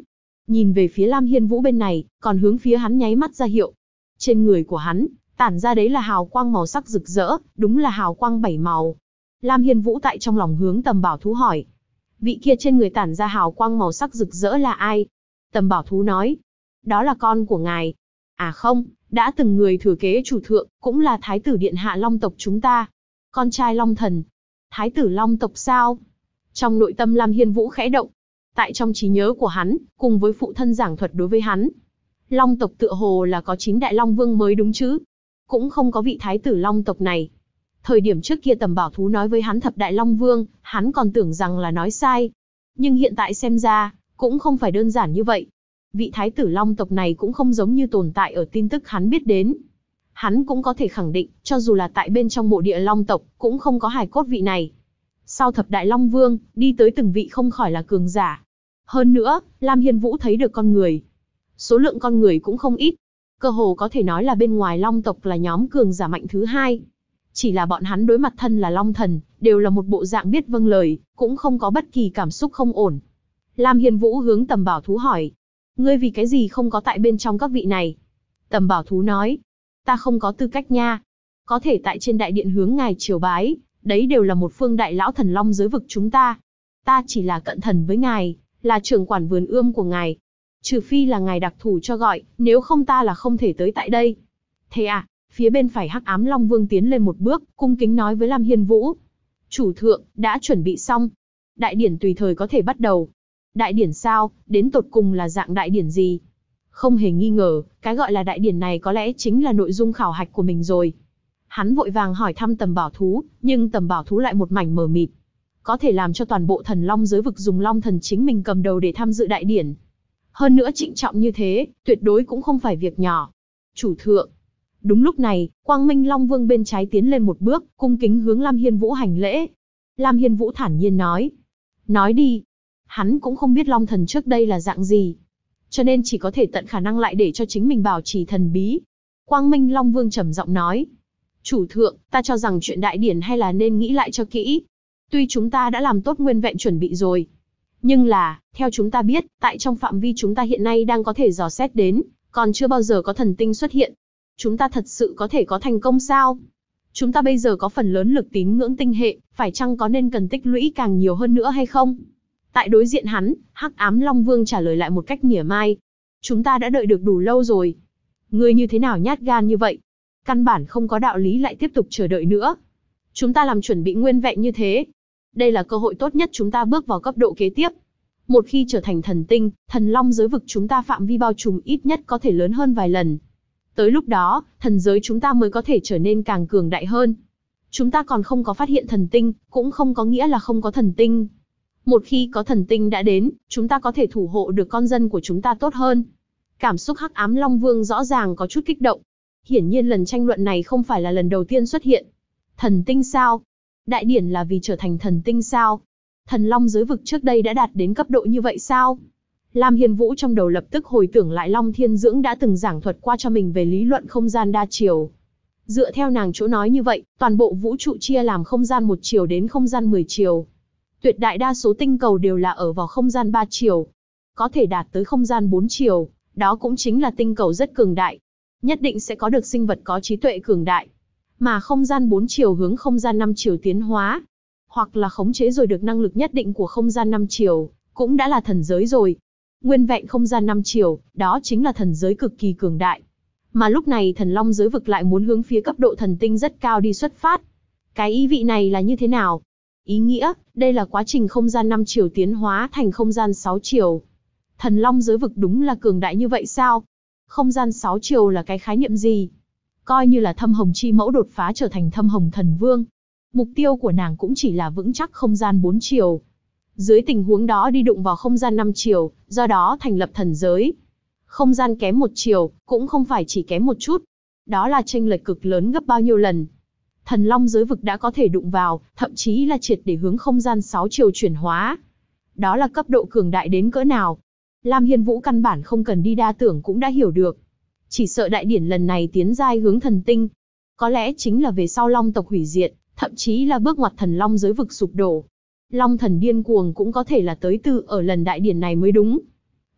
nhìn về phía Lam Hiên Vũ bên này, còn hướng phía hắn nháy mắt ra hiệu. Trên người của hắn, tản ra đấy là hào quang màu sắc rực rỡ, đúng là hào quang 7 màu. Lam Hiên Vũ tại trong lòng hướng Tầm Bảo Thú hỏi. Vị kia trên người tản ra hào quang màu sắc rực rỡ là ai? Tầm Bảo Thú nói. Đó là con của ngài. À không, đã từng người thừa kế chủ thượng, cũng là Thái tử Điện Hạ Long tộc chúng ta. Con trai Long Thần. Thái tử Long tộc sao? Trong nội tâm Lam Hiên Vũ khẽ động. Tại trong trí nhớ của hắn, cùng với phụ thân giảng thuật đối với hắn, Long tộc tựa hồ là có 9 đại Long Vương mới đúng chứ? Cũng không có vị Thái tử Long tộc này. Thời điểm trước kia Tầm Bảo Thú nói với hắn thập đại Long Vương, hắn còn tưởng rằng là nói sai. Nhưng hiện tại xem ra, cũng không phải đơn giản như vậy. Vị Thái tử Long tộc này cũng không giống như tồn tại ở tin tức hắn biết đến. Hắn cũng có thể khẳng định, cho dù là tại bên trong mộ địa Long tộc, cũng không có hài cốt vị này. Sau thập đại Long Vương, đi tới từng vị không khỏi là cường giả. Hơn nữa, Lam Hiên Vũ thấy được con người. Số lượng con người cũng không ít. Cơ hồ có thể nói là bên ngoài Long tộc là nhóm cường giả mạnh thứ hai. Chỉ là bọn hắn đối mặt thân là Long Thần, đều là một bộ dạng biết vâng lời, cũng không có bất kỳ cảm xúc không ổn. Lam Hiên Vũ hướng Tầm Bảo Thú hỏi. Ngươi vì cái gì không có tại bên trong các vị này? Tầm Bảo Thú nói. Ta không có tư cách nha. Có thể tại trên đại điện hướng ngài triều bái, đấy đều là một phương đại lão thần long giới vực chúng ta. Ta chỉ là cận thần với ngài, là trưởng quản vườn ươm của ngài. Trừ phi là ngài đặc thù cho gọi, nếu không ta là không thể tới tại đây. Thế à? Phía bên phải Hắc Ám Long Vương tiến lên một bước, cung kính nói với Lam Hiên Vũ. Chủ thượng, đã chuẩn bị xong. Đại điển tùy thời có thể bắt đầu. Đại điển sao, đến tột cùng là dạng đại điển gì? Không hề nghi ngờ, cái gọi là đại điển này có lẽ chính là nội dung khảo hạch của mình rồi. Hắn vội vàng hỏi thăm Tầm Bảo Thú, nhưng Tầm Bảo Thú lại một mảnh mờ mịt. Có thể làm cho toàn bộ thần long giới vực dùng Long Thần chính mình cầm đầu để tham dự đại điển. Hơn nữa trịnh trọng như thế, tuyệt đối cũng không phải việc nhỏ. Chủ thượng. Đúng lúc này, Quang Minh Long Vương bên trái tiến lên một bước, cung kính hướng Lam Hiên Vũ hành lễ. Lam Hiên Vũ thản nhiên nói. Nói đi. Hắn cũng không biết Long Thần trước đây là dạng gì. Cho nên chỉ có thể tận khả năng lại để cho chính mình bảo trì thần bí. Quang Minh Long Vương trầm giọng nói. Chủ thượng, ta cho rằng chuyện đại điển hay là nên nghĩ lại cho kỹ. Tuy chúng ta đã làm tốt nguyên vẹn chuẩn bị rồi. Nhưng là, theo chúng ta biết, tại trong phạm vi chúng ta hiện nay đang có thể dò xét đến, còn chưa bao giờ có thần tinh xuất hiện. Chúng ta thật sự có thể có thành công sao? Chúng ta bây giờ có phần lớn lực tín ngưỡng tinh hệ, phải chăng có nên cần tích lũy càng nhiều hơn nữa hay không? Tại đối diện hắn, Hắc Ám Long Vương trả lời lại một cách mỉa mai. Chúng ta đã đợi được đủ lâu rồi. Ngươi như thế nào nhát gan như vậy? Căn bản không có đạo lý lại tiếp tục chờ đợi nữa. Chúng ta làm chuẩn bị nguyên vẹn như thế. Đây là cơ hội tốt nhất chúng ta bước vào cấp độ kế tiếp. Một khi trở thành thần tinh, thần long giới vực chúng ta phạm vi bao trùm ít nhất có thể lớn hơn vài lần. Tới lúc đó, thần giới chúng ta mới có thể trở nên càng cường đại hơn. Chúng ta còn không có phát hiện thần tinh, cũng không có nghĩa là không có thần tinh. Một khi có thần tinh đã đến, chúng ta có thể thủ hộ được con dân của chúng ta tốt hơn. Cảm xúc Hắc Ám Long Vương rõ ràng có chút kích động. Hiển nhiên lần tranh luận này không phải là lần đầu tiên xuất hiện. Thần tinh sao? Đại điển là vì trở thành thần tinh sao? Thần long giới vực trước đây đã đạt đến cấp độ như vậy sao? Lam Hiên Vũ trong đầu lập tức hồi tưởng lại Long Thiên Dưỡng đã từng giảng thuật qua cho mình về lý luận không gian đa chiều. Dựa theo nàng chỗ nói như vậy, toàn bộ vũ trụ chia làm không gian 1 chiều đến không gian 10 chiều. Tuyệt đại đa số tinh cầu đều là ở vào không gian 3 chiều. Có thể đạt tới không gian 4 chiều, đó cũng chính là tinh cầu rất cường đại. Nhất định sẽ có được sinh vật có trí tuệ cường đại. Mà không gian 4 chiều hướng không gian 5 chiều tiến hóa, hoặc là khống chế rồi được năng lực nhất định của không gian 5 chiều, cũng đã là thần giới rồi. Nguyên vẹn không gian 5 chiều, đó chính là thần giới cực kỳ cường đại. Mà lúc này thần long giới vực lại muốn hướng phía cấp độ thần tinh rất cao đi xuất phát. Cái ý vị này là như thế nào? Ý nghĩa, đây là quá trình không gian 5 chiều tiến hóa thành không gian 6 chiều. Thần long giới vực đúng là cường đại như vậy sao? Không gian 6 chiều là cái khái niệm gì? Coi như là Thâm Hồng Chi Mẫu đột phá trở thành Thâm Hồng Thần Vương. Mục tiêu của nàng cũng chỉ là vững chắc không gian 4 chiều. Dưới tình huống đó đi đụng vào không gian 5 chiều, do đó thành lập thần giới. Không gian kém 1 chiều, cũng không phải chỉ kém một chút. Đó là chênh lệch cực lớn gấp bao nhiêu lần. Thần long giới vực đã có thể đụng vào, thậm chí là triệt để hướng không gian 6 chiều chuyển hóa. Đó là cấp độ cường đại đến cỡ nào. Lam Hiên Vũ căn bản không cần đi đa tưởng cũng đã hiểu được. Chỉ sợ đại điển lần này tiến giai hướng thần tinh. Có lẽ chính là về sau long tộc hủy diệt, thậm chí là bước ngoặt thần long giới vực sụp đổ. Long thần điên cuồng cũng có thể là tới từ ở lần đại điển này mới đúng.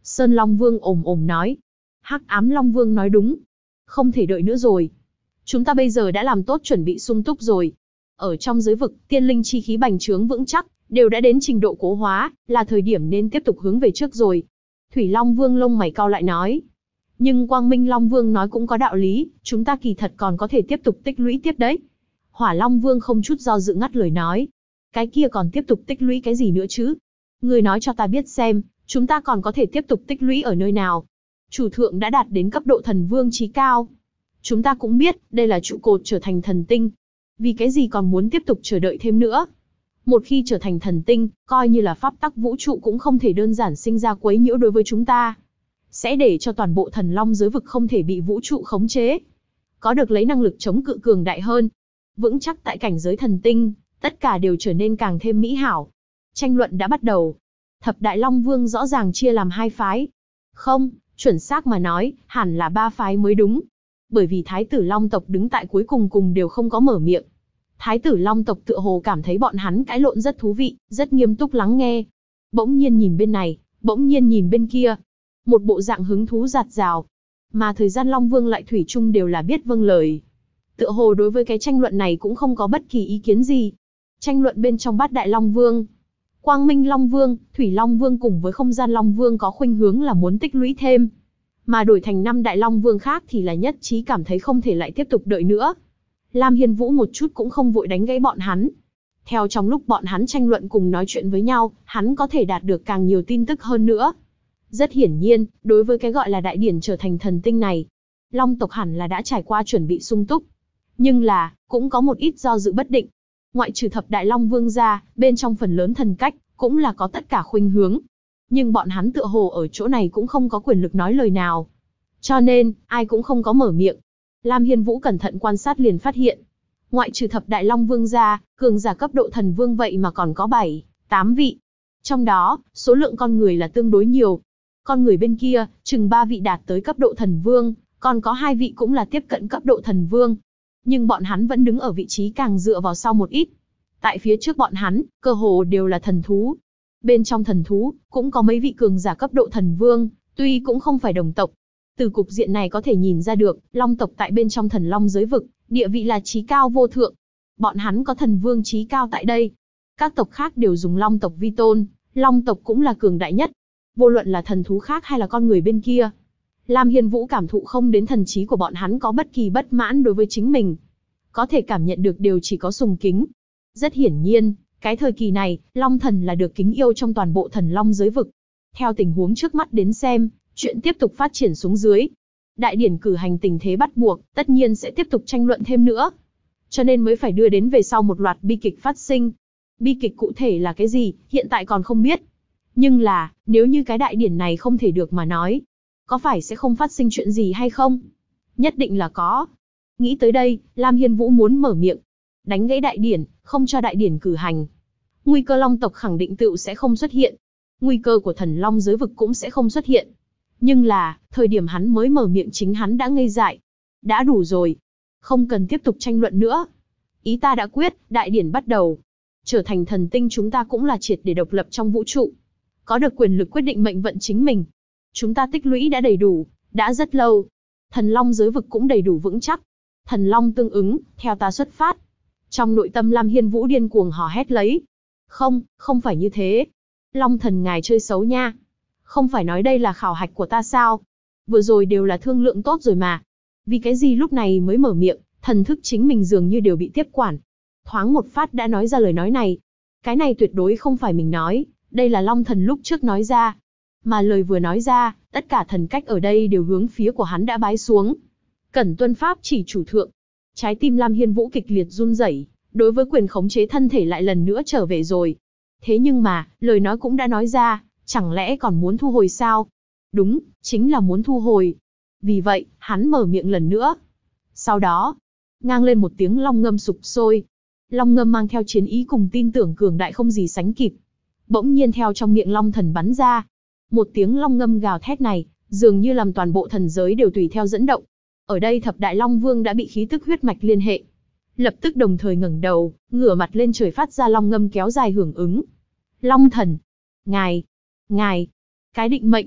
Sơn Long Vương ồm ồm nói. Hắc Ám Long Vương nói đúng. Không thể đợi nữa rồi. Chúng ta bây giờ đã làm tốt chuẩn bị sung túc rồi. Ở trong giới vực, tiên linh chi khí bành trướng vững chắc, đều đã đến trình độ cố hóa, là thời điểm nên tiếp tục hướng về trước rồi. Thủy Long Vương lông mày cau lại nói. Nhưng Quang Minh Long Vương nói cũng có đạo lý, chúng ta kỳ thật còn có thể tiếp tục tích lũy tiếp đấy. Hỏa Long Vương không chút do dự ngắt lời nói. Cái kia còn tiếp tục tích lũy cái gì nữa chứ? Người nói cho ta biết xem, chúng ta còn có thể tiếp tục tích lũy ở nơi nào? Chủ thượng đã đạt đến cấp độ thần vương chí cao. Chúng ta cũng biết, đây là trụ cột trở thành thần tinh. Vì cái gì còn muốn tiếp tục chờ đợi thêm nữa? Một khi trở thành thần tinh, coi như là pháp tắc vũ trụ cũng không thể đơn giản sinh ra quấy nhiễu đối với chúng ta. Sẽ để cho toàn bộ thần long giới vực không thể bị vũ trụ khống chế. Có được lấy năng lực chống cự cường đại hơn. Vững chắc tại cảnh giới thần tinh, tất cả đều trở nên càng thêm mỹ hảo. Tranh luận đã bắt đầu. Thập Đại Long Vương rõ ràng chia làm hai phái. Không, chuẩn xác mà nói, hẳn là ba phái mới đúng. Bởi vì Thái tử Long tộc đứng tại cuối cùng đều không có mở miệng. Thái tử Long tộc tựa hồ cảm thấy bọn hắn cãi lộn rất thú vị, rất nghiêm túc lắng nghe. Bỗng nhiên nhìn bên này, bỗng nhiên nhìn bên kia. Một bộ dạng hứng thú rạt rào. Mà thời gian Long Vương lại thủy chung đều là biết vâng lời. Tựa hồ đối với cái tranh luận này cũng không có bất kỳ ý kiến gì. Tranh luận bên trong Bát Đại Long Vương, Quang Minh Long Vương, Thủy Long Vương cùng với Không Gian Long Vương có khuynh hướng là muốn tích lũy thêm. Mà đổi thành 5 Đại Long Vương khác thì là nhất trí cảm thấy không thể lại tiếp tục đợi nữa. Lam Hiên Vũ một chút cũng không vội đánh gãy bọn hắn. Theo trong lúc bọn hắn tranh luận cùng nói chuyện với nhau, hắn có thể đạt được càng nhiều tin tức hơn nữa. Rất hiển nhiên, đối với cái gọi là đại điển trở thành thần tinh này, Long tộc hẳn là đã trải qua chuẩn bị sung túc. Nhưng là, cũng có một ít do dự bất định. Ngoại trừ Thập Đại Long Vương ra, bên trong phần lớn thần cách, cũng là có tất cả khuynh hướng. Nhưng bọn hắn tựa hồ ở chỗ này cũng không có quyền lực nói lời nào. Cho nên, ai cũng không có mở miệng. Lam Hiên Vũ cẩn thận quan sát liền phát hiện. Ngoại trừ Thập Đại Long Vương ra, cường giả cấp độ thần vương vậy mà còn có 7, 8 vị. Trong đó, số lượng con người là tương đối nhiều. Con người bên kia, chừng 3 vị đạt tới cấp độ thần vương, còn có 2 vị cũng là tiếp cận cấp độ thần vương. Nhưng bọn hắn vẫn đứng ở vị trí càng dựa vào sau một ít. Tại phía trước bọn hắn, cơ hồ đều là thần thú. Bên trong thần thú, cũng có mấy vị cường giả cấp độ thần vương, tuy cũng không phải đồng tộc. Từ cục diện này có thể nhìn ra được, Long tộc tại bên trong thần long giới vực, địa vị là chí cao vô thượng. Bọn hắn có thần vương chí cao tại đây. Các tộc khác đều dùng Long tộc vi tôn, Long tộc cũng là cường đại nhất. Vô luận là thần thú khác hay là con người bên kia. Lam Hiên Vũ cảm thụ không đến thần trí của bọn hắn có bất kỳ bất mãn đối với chính mình. Có thể cảm nhận được đều chỉ có sùng kính. Rất hiển nhiên, cái thời kỳ này, Long thần là được kính yêu trong toàn bộ thần long giới vực. Theo tình huống trước mắt đến xem, chuyện tiếp tục phát triển xuống dưới. Đại điển cử hành tình thế bắt buộc, tất nhiên sẽ tiếp tục tranh luận thêm nữa. Cho nên mới phải đưa đến về sau một loạt bi kịch phát sinh. Bi kịch cụ thể là cái gì, hiện tại còn không biết. Nhưng là, nếu như cái đại điển này không thể được mà nói, có phải sẽ không phát sinh chuyện gì hay không? Nhất định là có. Nghĩ tới đây, Lam Hiên Vũ muốn mở miệng. Đánh gãy đại điển, không cho đại điển cử hành. Nguy cơ Long tộc khẳng định tựu sẽ không xuất hiện. Nguy cơ của thần Long giới vực cũng sẽ không xuất hiện. Nhưng là, thời điểm hắn mới mở miệng chính hắn đã ngây dại. Đã đủ rồi. Không cần tiếp tục tranh luận nữa. Ý ta đã quyết, đại điển bắt đầu. Trở thành thần tinh chúng ta cũng là triệt để độc lập trong vũ trụ. Có được quyền lực quyết định mệnh vận chính mình. Chúng ta tích lũy đã đầy đủ, đã rất lâu. Thần Long giới vực cũng đầy đủ vững chắc. Thần Long tương ứng, theo ta xuất phát. Trong nội tâm Lam Hiên Vũ điên cuồng hò hét lấy. Không, không phải như thế. Long thần ngài chơi xấu nha. Không phải nói đây là khảo hạch của ta sao? Vừa rồi đều là thương lượng tốt rồi mà. Vì cái gì lúc này mới mở miệng, thần thức chính mình dường như đều bị tiếp quản. Thoáng một phát đã nói ra lời nói này. Cái này tuyệt đối không phải mình nói, đây là Long thần lúc trước nói ra. Mà lời vừa nói ra, tất cả thần cách ở đây đều hướng phía của hắn đã bái xuống. Cẩn tuân pháp chỉ chủ thượng. Trái tim Lam Hiên Vũ kịch liệt run rẩy, đối với quyền khống chế thân thể lại lần nữa trở về rồi. Thế nhưng mà, lời nói cũng đã nói ra, chẳng lẽ còn muốn thu hồi sao? Đúng, chính là muốn thu hồi. Vì vậy, hắn mở miệng lần nữa. Sau đó, ngang lên một tiếng long ngâm sục sôi. Long ngâm mang theo chiến ý cùng tin tưởng cường đại không gì sánh kịp. Bỗng nhiên theo trong miệng Long thần bắn ra. Một tiếng long ngâm gào thét này, dường như làm toàn bộ thần giới đều tùy theo dẫn động. Ở đây Thập Đại Long Vương đã bị khí tức huyết mạch liên hệ. Lập tức đồng thời ngẩng đầu, ngửa mặt lên trời phát ra long ngâm kéo dài hưởng ứng. Long thần, ngài, cái định mệnh,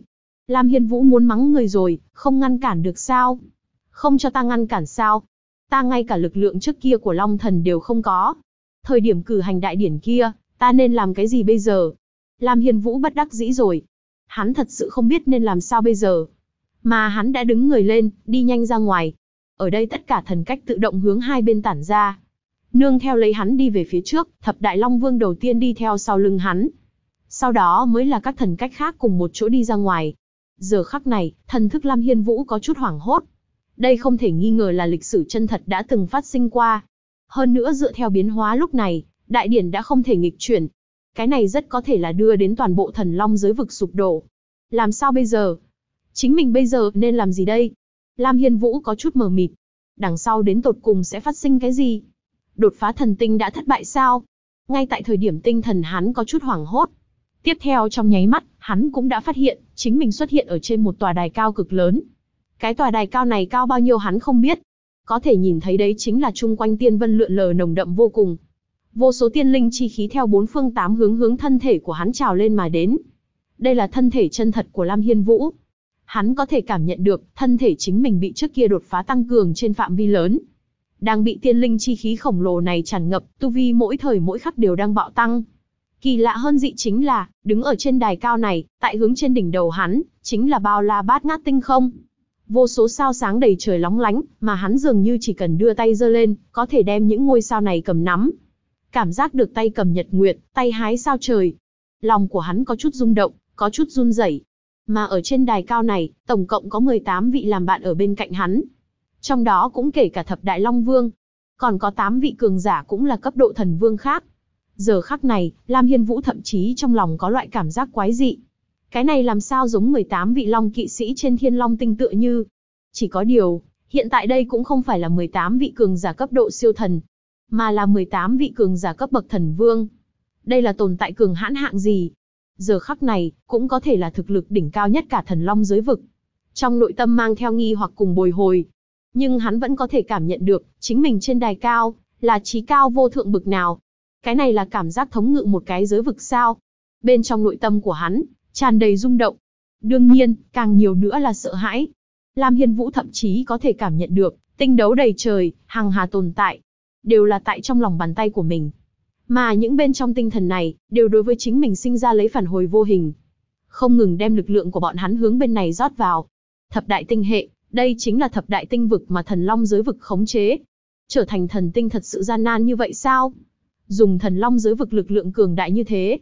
Lam Hiên Vũ muốn mắng người rồi, không ngăn cản được sao? Không cho ta ngăn cản sao? Ta ngay cả lực lượng trước kia của Long Thần đều không có. Thời điểm cử hành đại điển kia, ta nên làm cái gì bây giờ? Lam Hiên Vũ bất đắc dĩ rồi. Hắn thật sự không biết nên làm sao bây giờ. Mà hắn đã đứng người lên, đi nhanh ra ngoài. Ở đây tất cả thần cách tự động hướng hai bên tản ra. Nương theo lấy hắn đi về phía trước, thập đại Long Vương đầu tiên đi theo sau lưng hắn. Sau đó mới là các thần cách khác cùng một chỗ đi ra ngoài. Giờ khắc này, thần thức Lam Hiên Vũ có chút hoảng hốt. Đây không thể nghi ngờ là lịch sử chân thật đã từng phát sinh qua. Hơn nữa dựa theo biến hóa lúc này, đại điển đã không thể nghịch chuyển. Cái này rất có thể là đưa đến toàn bộ thần long giới vực sụp đổ. Làm sao bây giờ? Chính mình bây giờ nên làm gì đây? Lam Hiên Vũ có chút mờ mịt. Đằng sau đến tột cùng sẽ phát sinh cái gì? Đột phá thần tinh đã thất bại sao? Ngay tại thời điểm tinh thần hắn có chút hoảng hốt. Tiếp theo trong nháy mắt, hắn cũng đã phát hiện, chính mình xuất hiện ở trên một tòa đài cao cực lớn. Cái tòa đài cao này cao bao nhiêu hắn không biết. Có thể nhìn thấy đấy chính là chung quanh tiên vân lượn lờ nồng đậm vô cùng. Vô số tiên linh chi khí theo bốn phương tám hướng thân thể của hắn trào lên mà đến. Đây là thân thể chân thật của Lam Hiên Vũ. Hắn có thể cảm nhận được, thân thể chính mình bị trước kia đột phá tăng cường trên phạm vi lớn. Đang bị tiên linh chi khí khổng lồ này tràn ngập, tu vi mỗi thời mỗi khắc đều đang bạo tăng. Kỳ lạ hơn dị chính là, đứng ở trên đài cao này, tại hướng trên đỉnh đầu hắn, chính là bao la bát ngát tinh không. Vô số sao sáng đầy trời lóng lánh, mà hắn dường như chỉ cần đưa tay giơ lên, có thể đem những ngôi sao này cầm nắm. Cảm giác được tay cầm nhật nguyệt, tay hái sao trời. Lòng của hắn có chút rung động, có chút run rẩy. Mà ở trên đài cao này, tổng cộng có 18 vị làm bạn ở bên cạnh hắn. Trong đó cũng kể cả thập đại Long Vương. Còn có 8 vị cường giả cũng là cấp độ thần vương khác. Giờ khắc này, Lam Hiên Vũ thậm chí trong lòng có loại cảm giác quái dị. Cái này làm sao giống 18 vị Long kỵ sĩ trên Thiên Long tinh tựa như. Chỉ có điều, hiện tại đây cũng không phải là 18 vị cường giả cấp độ siêu thần, mà là 18 vị cường giả cấp bậc thần vương. Đây là tồn tại cường hãn hạng gì? Giờ khắc này, cũng có thể là thực lực đỉnh cao nhất cả thần long giới vực. Trong nội tâm mang theo nghi hoặc cùng bồi hồi. Nhưng hắn vẫn có thể cảm nhận được, chính mình trên đài cao, là trí cao vô thượng bực nào. Cái này là cảm giác thống ngự một cái giới vực sao? Bên trong nội tâm của hắn, tràn đầy rung động. Đương nhiên, càng nhiều nữa là sợ hãi. Lam Hiên Vũ thậm chí có thể cảm nhận được, tinh đấu đầy trời, hằng hà tồn tại, đều là tại trong lòng bàn tay của mình. Mà những bên trong tinh thần này, đều đối với chính mình sinh ra lấy phản hồi vô hình. Không ngừng đem lực lượng của bọn hắn hướng bên này rót vào. Thập đại tinh hệ, đây chính là thập đại tinh vực mà thần long giới vực khống chế. Trở thành thần tinh thật sự gian nan như vậy sao? Dùng thần long giới vực lực lượng cường đại như thế.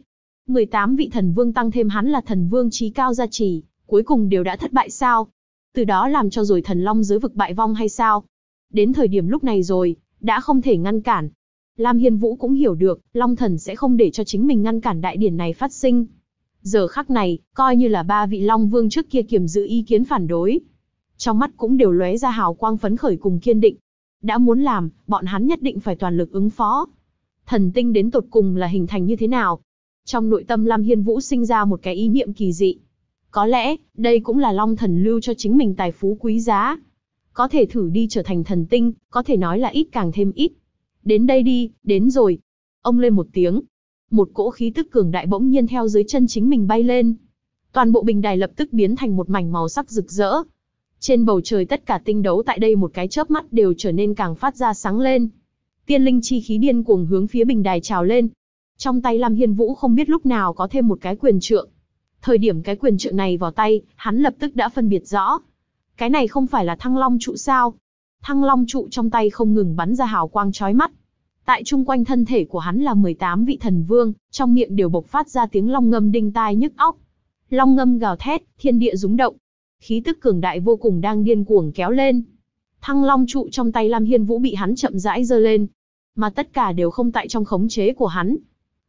18 vị thần vương tăng thêm hắn là thần vương chí cao gia trì, cuối cùng đều đã thất bại sao? Từ đó làm cho rồi thần long giới vực bại vong hay sao? Đến thời điểm lúc này rồi, đã không thể ngăn cản. Lam Hiên Vũ cũng hiểu được, Long Thần sẽ không để cho chính mình ngăn cản đại điển này phát sinh. Giờ khắc này, coi như là 3 vị Long Vương trước kia kiềm giữ ý kiến phản đối. Trong mắt cũng đều lóe ra hào quang phấn khởi cùng kiên định. Đã muốn làm, bọn hắn nhất định phải toàn lực ứng phó. Thần tinh đến tột cùng là hình thành như thế nào? Trong nội tâm Lam Hiên Vũ sinh ra một cái ý niệm kỳ dị. Có lẽ, đây cũng là Long Thần lưu cho chính mình tài phú quý giá. Có thể thử đi trở thành thần tinh, có thể nói là ít càng thêm ít. Đến đây đi, đến rồi. Ông lên một tiếng. Một cỗ khí tức cường đại bỗng nhiên theo dưới chân chính mình bay lên. Toàn bộ bình đài lập tức biến thành một mảnh màu sắc rực rỡ. Trên bầu trời tất cả tinh đấu tại đây một cái chớp mắt đều trở nên càng phát ra sáng lên. Tiên linh chi khí điên cuồng hướng phía bình đài trào lên. Trong tay Lam Hiên Vũ không biết lúc nào có thêm một cái quyền trượng. Thời điểm cái quyền trượng này vào tay, hắn lập tức đã phân biệt rõ. Cái này không phải là Thăng Long trụ sao? Thăng Long trụ trong tay không ngừng bắn ra hào quang chói mắt. Tại chung quanh thân thể của hắn là 18 vị thần vương, trong miệng đều bộc phát ra tiếng long ngâm đinh tai nhức óc. Long ngâm gào thét, thiên địa rúng động. Khí tức cường đại vô cùng đang điên cuồng kéo lên. Thăng Long trụ trong tay Lam Hiên Vũ bị hắn chậm rãi giơ lên, mà tất cả đều không tại trong khống chế của hắn.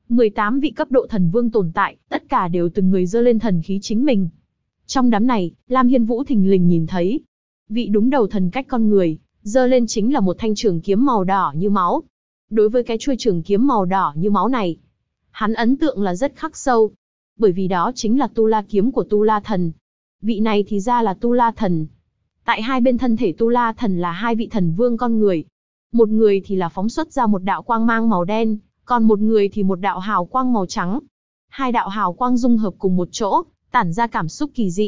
18 vị cấp độ thần vương tồn tại, tất cả đều từng người giơ lên thần khí chính mình. Trong đám này, Lam Hiên Vũ thình lình nhìn thấy, vị đúng đầu thần cách con người, giơ lên chính là một thanh trường kiếm màu đỏ như máu. Đối với cái chuôi trường kiếm màu đỏ như máu này, hắn ấn tượng là rất khắc sâu, bởi vì đó chính là Tu La kiếm của Tu La thần. Vị này thì ra là Tu La thần. Tại hai bên thân thể Tu La thần là hai vị thần vương con người. Một người thì là phóng xuất ra một đạo quang mang màu đen, còn một người thì một đạo hào quang màu trắng. Hai đạo hào quang dung hợp cùng một chỗ, tản ra cảm xúc kỳ dị.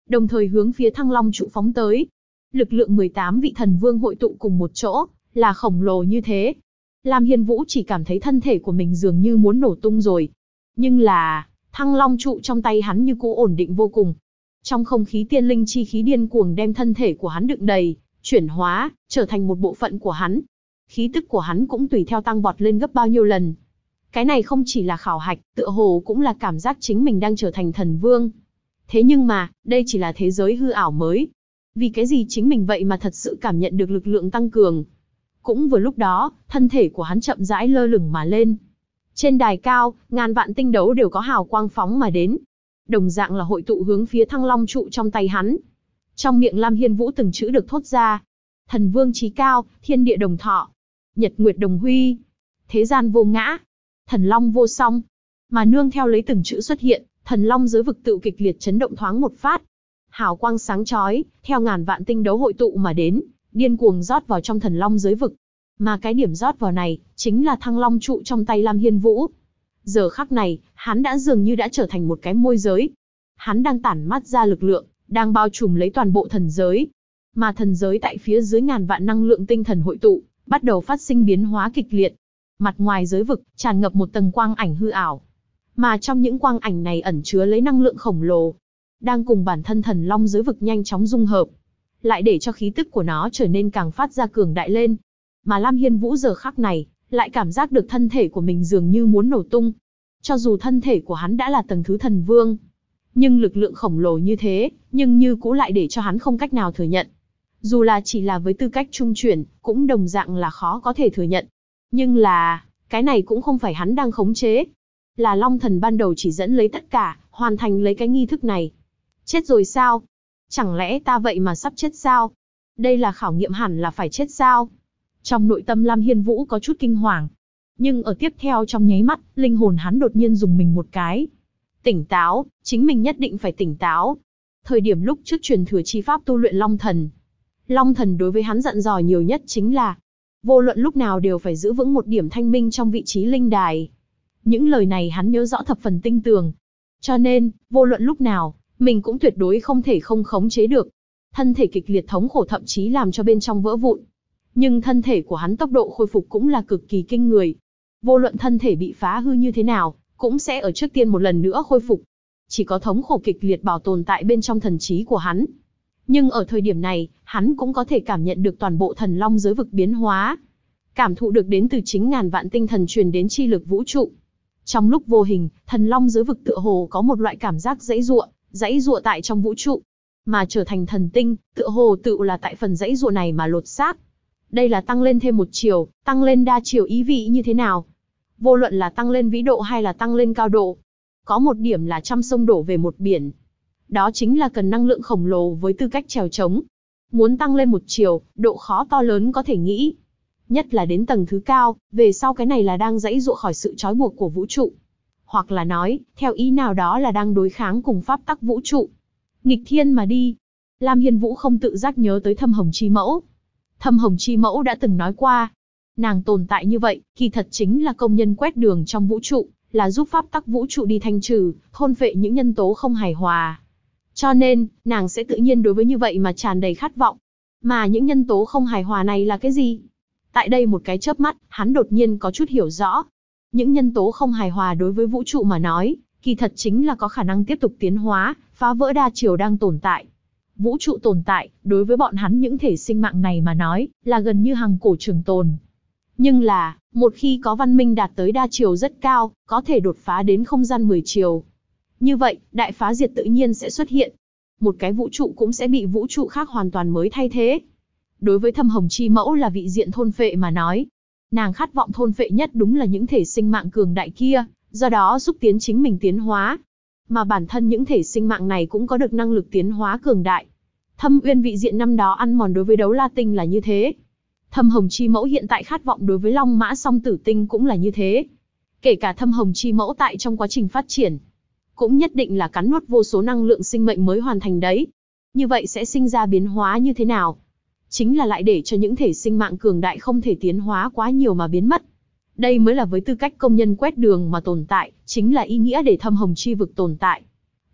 đồng thời hướng phía Thăng Long trụ phóng tới. Lực lượng 18 vị thần vương hội tụ cùng một chỗ, là khổng lồ như thế. Lam Hiên Vũ chỉ cảm thấy thân thể của mình dường như muốn nổ tung rồi. Nhưng là, Thăng Long trụ trong tay hắn như cũ ổn định vô cùng. Trong không khí tiên linh chi khí điên cuồng đem thân thể của hắn đựng đầy, chuyển hóa, trở thành một bộ phận của hắn. Khí tức của hắn cũng tùy theo tăng vọt lên gấp bao nhiêu lần. Cái này không chỉ là khảo hạch, tựa hồ cũng là cảm giác chính mình đang trở thành thần vương. Thế nhưng mà, đây chỉ là thế giới hư ảo mới. Vì cái gì chính mình vậy mà thật sự cảm nhận được lực lượng tăng cường. Cũng vừa lúc đó, thân thể của hắn chậm rãi lơ lửng mà lên. Trên đài cao, ngàn vạn tinh đấu đều có hào quang phóng mà đến. Đồng dạng là hội tụ hướng phía Thăng Long trụ trong tay hắn. Trong miệng Lam Hiên Vũ từng chữ được thốt ra. Thần vương chí cao, thiên địa đồng thọ. Nhật nguyệt đồng huy. Thế gian vô ngã. Thần long vô song. Mà nương theo lấy từng chữ xuất hiện, thần long giới vực tự kịch liệt chấn động thoáng một phát. Hào quang sáng chói, theo ngàn vạn tinh đấu hội tụ mà đến, điên cuồng rót vào trong thần long giới vực. Mà cái điểm rót vào này, chính là Thăng Long trụ trong tay Lam Hiên Vũ. Giờ khắc này, hắn đã dường như đã trở thành một cái môi giới. Hắn đang tản mát ra lực lượng, đang bao trùm lấy toàn bộ thần giới. Mà thần giới tại phía dưới ngàn vạn năng lượng tinh thần hội tụ, bắt đầu phát sinh biến hóa kịch liệt. Mặt ngoài giới vực, tràn ngập một tầng quang ảnh hư ảo. Mà trong những quang ảnh này ẩn chứa lấy năng lượng khổng lồ, đang cùng bản thân thần long giới vực nhanh chóng dung hợp, lại để cho khí tức của nó trở nên càng phát ra cường đại lên. Mà Lam Hiên Vũ giờ khắc này, lại cảm giác được thân thể của mình dường như muốn nổ tung. Cho dù thân thể của hắn đã là tầng thứ thần vương, nhưng lực lượng khổng lồ như thế, nhưng như cũ lại để cho hắn không cách nào thừa nhận. Dù là chỉ là với tư cách trung chuyển, cũng đồng dạng là khó có thể thừa nhận. Nhưng là, cái này cũng không phải hắn đang khống chế. Là Long Thần ban đầu chỉ dẫn lấy tất cả, hoàn thành lấy cái nghi thức này. Chết rồi sao? Chẳng lẽ ta vậy mà sắp chết sao? Đây là khảo nghiệm hẳn là phải chết sao? Trong nội tâm Lam Hiên Vũ có chút kinh hoàng. Nhưng ở tiếp theo trong nháy mắt, linh hồn hắn đột nhiên dùng mình một cái. Tỉnh táo, chính mình nhất định phải tỉnh táo. Thời điểm lúc trước truyền thừa chi pháp tu luyện Long Thần. Long Thần đối với hắn dặn dò nhiều nhất chính là vô luận lúc nào đều phải giữ vững một điểm thanh minh trong vị trí linh đài. Những lời này hắn nhớ rõ thập phần tinh tường. Cho nên, vô luận lúc nào, mình cũng tuyệt đối không thể không khống chế được. Thân thể kịch liệt thống khổ thậm chí làm cho bên trong vỡ vụn. Nhưng thân thể của hắn tốc độ khôi phục cũng là cực kỳ kinh người. Vô luận thân thể bị phá hư như thế nào, cũng sẽ ở trước tiên một lần nữa khôi phục. Chỉ có thống khổ kịch liệt bảo tồn tại bên trong thần trí của hắn. Nhưng ở thời điểm này, hắn cũng có thể cảm nhận được toàn bộ thần long giới vực biến hóa. Cảm thụ được đến từ chính ngàn vạn tinh thần truyền đến chi lực vũ trụ. Trong lúc vô hình, thần long giới vực tựa hồ có một loại cảm giác dãy giụa tại trong vũ trụ. Mà trở thành thần tinh, tựa hồ tự là tại phần dãy giụa này mà lột xác. Đây là tăng lên thêm một chiều, tăng lên đa chiều ý vị như thế nào? Vô luận là tăng lên vĩ độ hay là tăng lên cao độ. Có một điểm là trăm sông đổ về một biển. Đó chính là cần năng lượng khổng lồ với tư cách trèo trống. Muốn tăng lên một chiều, độ khó to lớn có thể nghĩ. Nhất là đến tầng thứ cao, về sau cái này là đang giãy giụa khỏi sự trói buộc của vũ trụ. Hoặc là nói, theo ý nào đó là đang đối kháng cùng pháp tắc vũ trụ. Nghịch thiên mà đi. Lam Hiên Vũ không tự giác nhớ tới Thâm Hồng Chi Mẫu. Thâm Hồng Chi Mẫu đã từng nói qua. Nàng tồn tại như vậy, kỳ thật chính là công nhân quét đường trong vũ trụ, là giúp pháp tắc vũ trụ đi thanh trừ, thôn phệ những nhân tố không hài hòa. Cho nên, nàng sẽ tự nhiên đối với như vậy mà tràn đầy khát vọng. Mà những nhân tố không hài hòa này là cái gì? Tại đây một cái chớp mắt, hắn đột nhiên có chút hiểu rõ. Những nhân tố không hài hòa đối với vũ trụ mà nói, kỳ thật chính là có khả năng tiếp tục tiến hóa, phá vỡ đa chiều đang tồn tại. Vũ trụ tồn tại, đối với bọn hắn những thể sinh mạng này mà nói, là gần như hằng cổ trường tồn. Nhưng là, một khi có văn minh đạt tới đa chiều rất cao, có thể đột phá đến không gian 10 chiều. Như vậy, đại phá diệt tự nhiên sẽ xuất hiện. Một cái vũ trụ cũng sẽ bị vũ trụ khác hoàn toàn mới thay thế. Đối với Thâm Hồng Chi Mẫu là vị diện thôn phệ mà nói, nàng khát vọng thôn phệ nhất đúng là những thể sinh mạng cường đại kia, do đó xúc tiến chính mình tiến hóa. Mà bản thân những thể sinh mạng này cũng có được năng lực tiến hóa cường đại. Thâm Uyên vị diện năm đó ăn mòn đối với Đấu La Tinh là như thế. Thâm Hồng Chi Mẫu hiện tại khát vọng đối với Long Mã Song Tử Tinh cũng là như thế. Kể cả Thâm Hồng Chi Mẫu tại trong quá trình phát triển, cũng nhất định là cắn nuốt vô số năng lượng sinh mệnh mới hoàn thành đấy. Như vậy sẽ sinh ra biến hóa như thế nào? Chính là lại để cho những thể sinh mạng cường đại không thể tiến hóa quá nhiều mà biến mất. Đây mới là với tư cách công nhân quét đường mà tồn tại, chính là ý nghĩa để Thâm Hồng Chi vực tồn tại.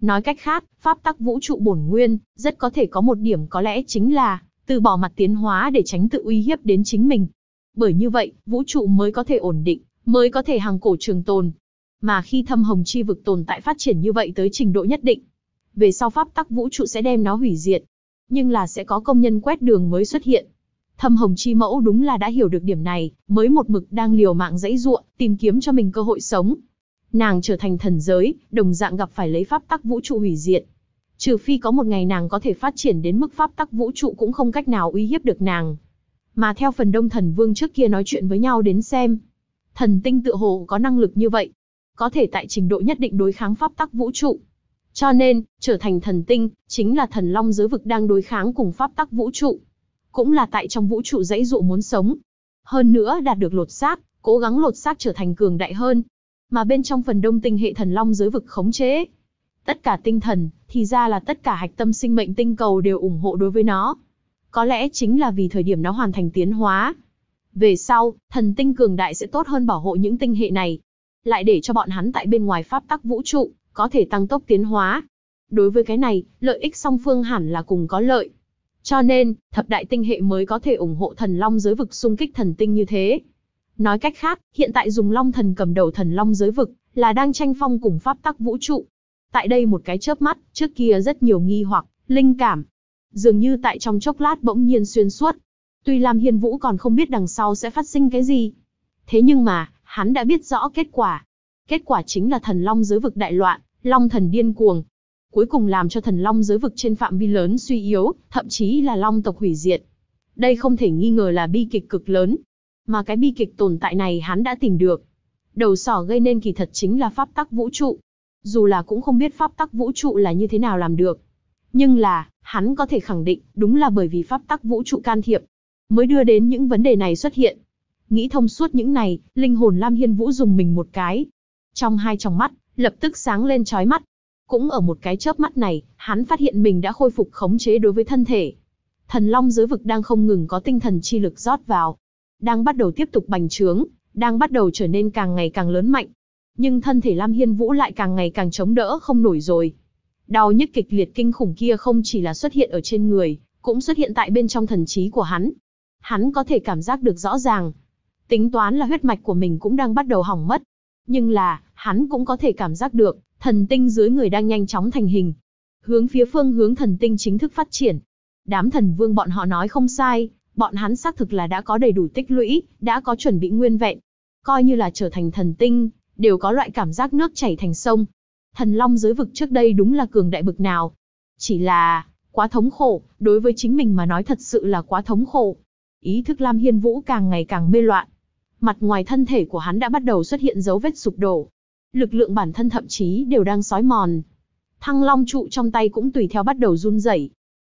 Nói cách khác, pháp tắc vũ trụ bổn nguyên, rất có thể có một điểm có lẽ chính là, từ bỏ mặt tiến hóa để tránh tự uy hiếp đến chính mình. Bởi như vậy, vũ trụ mới có thể ổn định, mới có thể hàng cổ trường tồn. Mà khi thâm hồng chi vực tồn tại phát triển như vậy tới trình độ nhất định, về sau pháp tắc vũ trụ sẽ đem nó hủy diệt. Nhưng là sẽ có công nhân quét đường mới xuất hiện. Thâm hồng chi mẫu đúng là đã hiểu được điểm này, mới một mực đang liều mạng giãy giụa, tìm kiếm cho mình cơ hội sống. Nàng trở thành thần giới, đồng dạng gặp phải lấy pháp tắc vũ trụ hủy diệt. Trừ phi có một ngày nàng có thể phát triển đến mức pháp tắc vũ trụ cũng không cách nào uy hiếp được nàng. Mà theo phần đông thần vương trước kia nói chuyện với nhau đến xem, thần tinh tựa hồ có năng lực như vậy, có thể tại trình độ nhất định đối kháng pháp tắc vũ trụ. Cho nên, trở thành thần tinh, chính là thần long giới vực đang đối kháng cùng pháp tắc vũ trụ. Cũng là tại trong vũ trụ giãy giụa muốn sống. Hơn nữa đạt được lột xác, cố gắng lột xác trở thành cường đại hơn. Mà bên trong phần đông tinh hệ thần long giới vực khống chế, tất cả tinh thần, thì ra là tất cả hạch tâm sinh mệnh tinh cầu đều ủng hộ đối với nó. Có lẽ chính là vì thời điểm nó hoàn thành tiến hóa. Về sau, thần tinh cường đại sẽ tốt hơn bảo hộ những tinh hệ này. Lại để cho bọn hắn tại bên ngoài pháp tắc vũ trụ, có thể tăng tốc tiến hóa. Đối với cái này, lợi ích song phương hẳn là cùng có lợi. Cho nên, thập đại tinh hệ mới có thể ủng hộ thần long giới vực xung kích thần tinh như thế. Nói cách khác, hiện tại dùng long thần cầm đầu thần long giới vực, là đang tranh phong cùng pháp tắc vũ trụ. Tại đây một cái chớp mắt, trước kia rất nhiều nghi hoặc, linh cảm. Dường như tại trong chốc lát bỗng nhiên xuyên suốt. Tuy Lam Hiên Vũ còn không biết đằng sau sẽ phát sinh cái gì. Thế nhưng mà, hắn đã biết rõ kết quả. Kết quả chính là thần long giới vực đại loạn, long thần điên cuồng. Cuối cùng làm cho thần long giới vực trên phạm vi lớn suy yếu, thậm chí là long tộc hủy diệt. Đây không thể nghi ngờ là bi kịch cực lớn. Mà cái bi kịch tồn tại này hắn đã tìm được. Đầu sỏ gây nên kỳ thật chính là pháp tắc vũ trụ. Dù là cũng không biết pháp tắc vũ trụ là như thế nào làm được. Nhưng là, hắn có thể khẳng định, đúng là bởi vì pháp tắc vũ trụ can thiệp, mới đưa đến những vấn đề này xuất hiện. Nghĩ thông suốt những này, linh hồn Lam Hiên Vũ dùng mình một cái. Trong hai tròng mắt, lập tức sáng lên chói mắt. Cũng ở một cái chớp mắt này, hắn phát hiện mình đã khôi phục khống chế đối với thân thể. Thần long giới vực đang không ngừng có tinh thần chi lực rót vào. Đang bắt đầu tiếp tục bành trướng, đang bắt đầu trở nên càng ngày càng lớn mạnh. Nhưng thân thể Lam Hiên Vũ lại càng ngày càng chống đỡ không nổi rồi. Đau nhức kịch liệt kinh khủng kia không chỉ là xuất hiện ở trên người, cũng xuất hiện tại bên trong thần trí của hắn. Hắn có thể cảm giác được rõ ràng. Tính toán là huyết mạch của mình cũng đang bắt đầu hỏng mất. Nhưng là, hắn cũng có thể cảm giác được, thần tinh dưới người đang nhanh chóng thành hình. Hướng phía phương hướng thần tinh chính thức phát triển. Đám thần vương bọn họ nói không sai, bọn hắn xác thực là đã có đầy đủ tích lũy, đã có chuẩn bị nguyên vẹn. Coi như là trở thành thần tinh, đều có loại cảm giác nước chảy thành sông. Thần long giới vực trước đây đúng là cường đại bực nào. Chỉ là, quá thống khổ, đối với chính mình mà nói thật sự là quá thống khổ. Ý thức Lam Hiên Vũ càng ngày càng mê loạn. Mặt ngoài thân thể của hắn đã bắt đầu xuất hiện dấu vết sụp đổ. Lực lượng bản thân thậm chí đều đang xói mòn. Thăng long trụ trong tay cũng tùy theo bắt đầu run rẩy.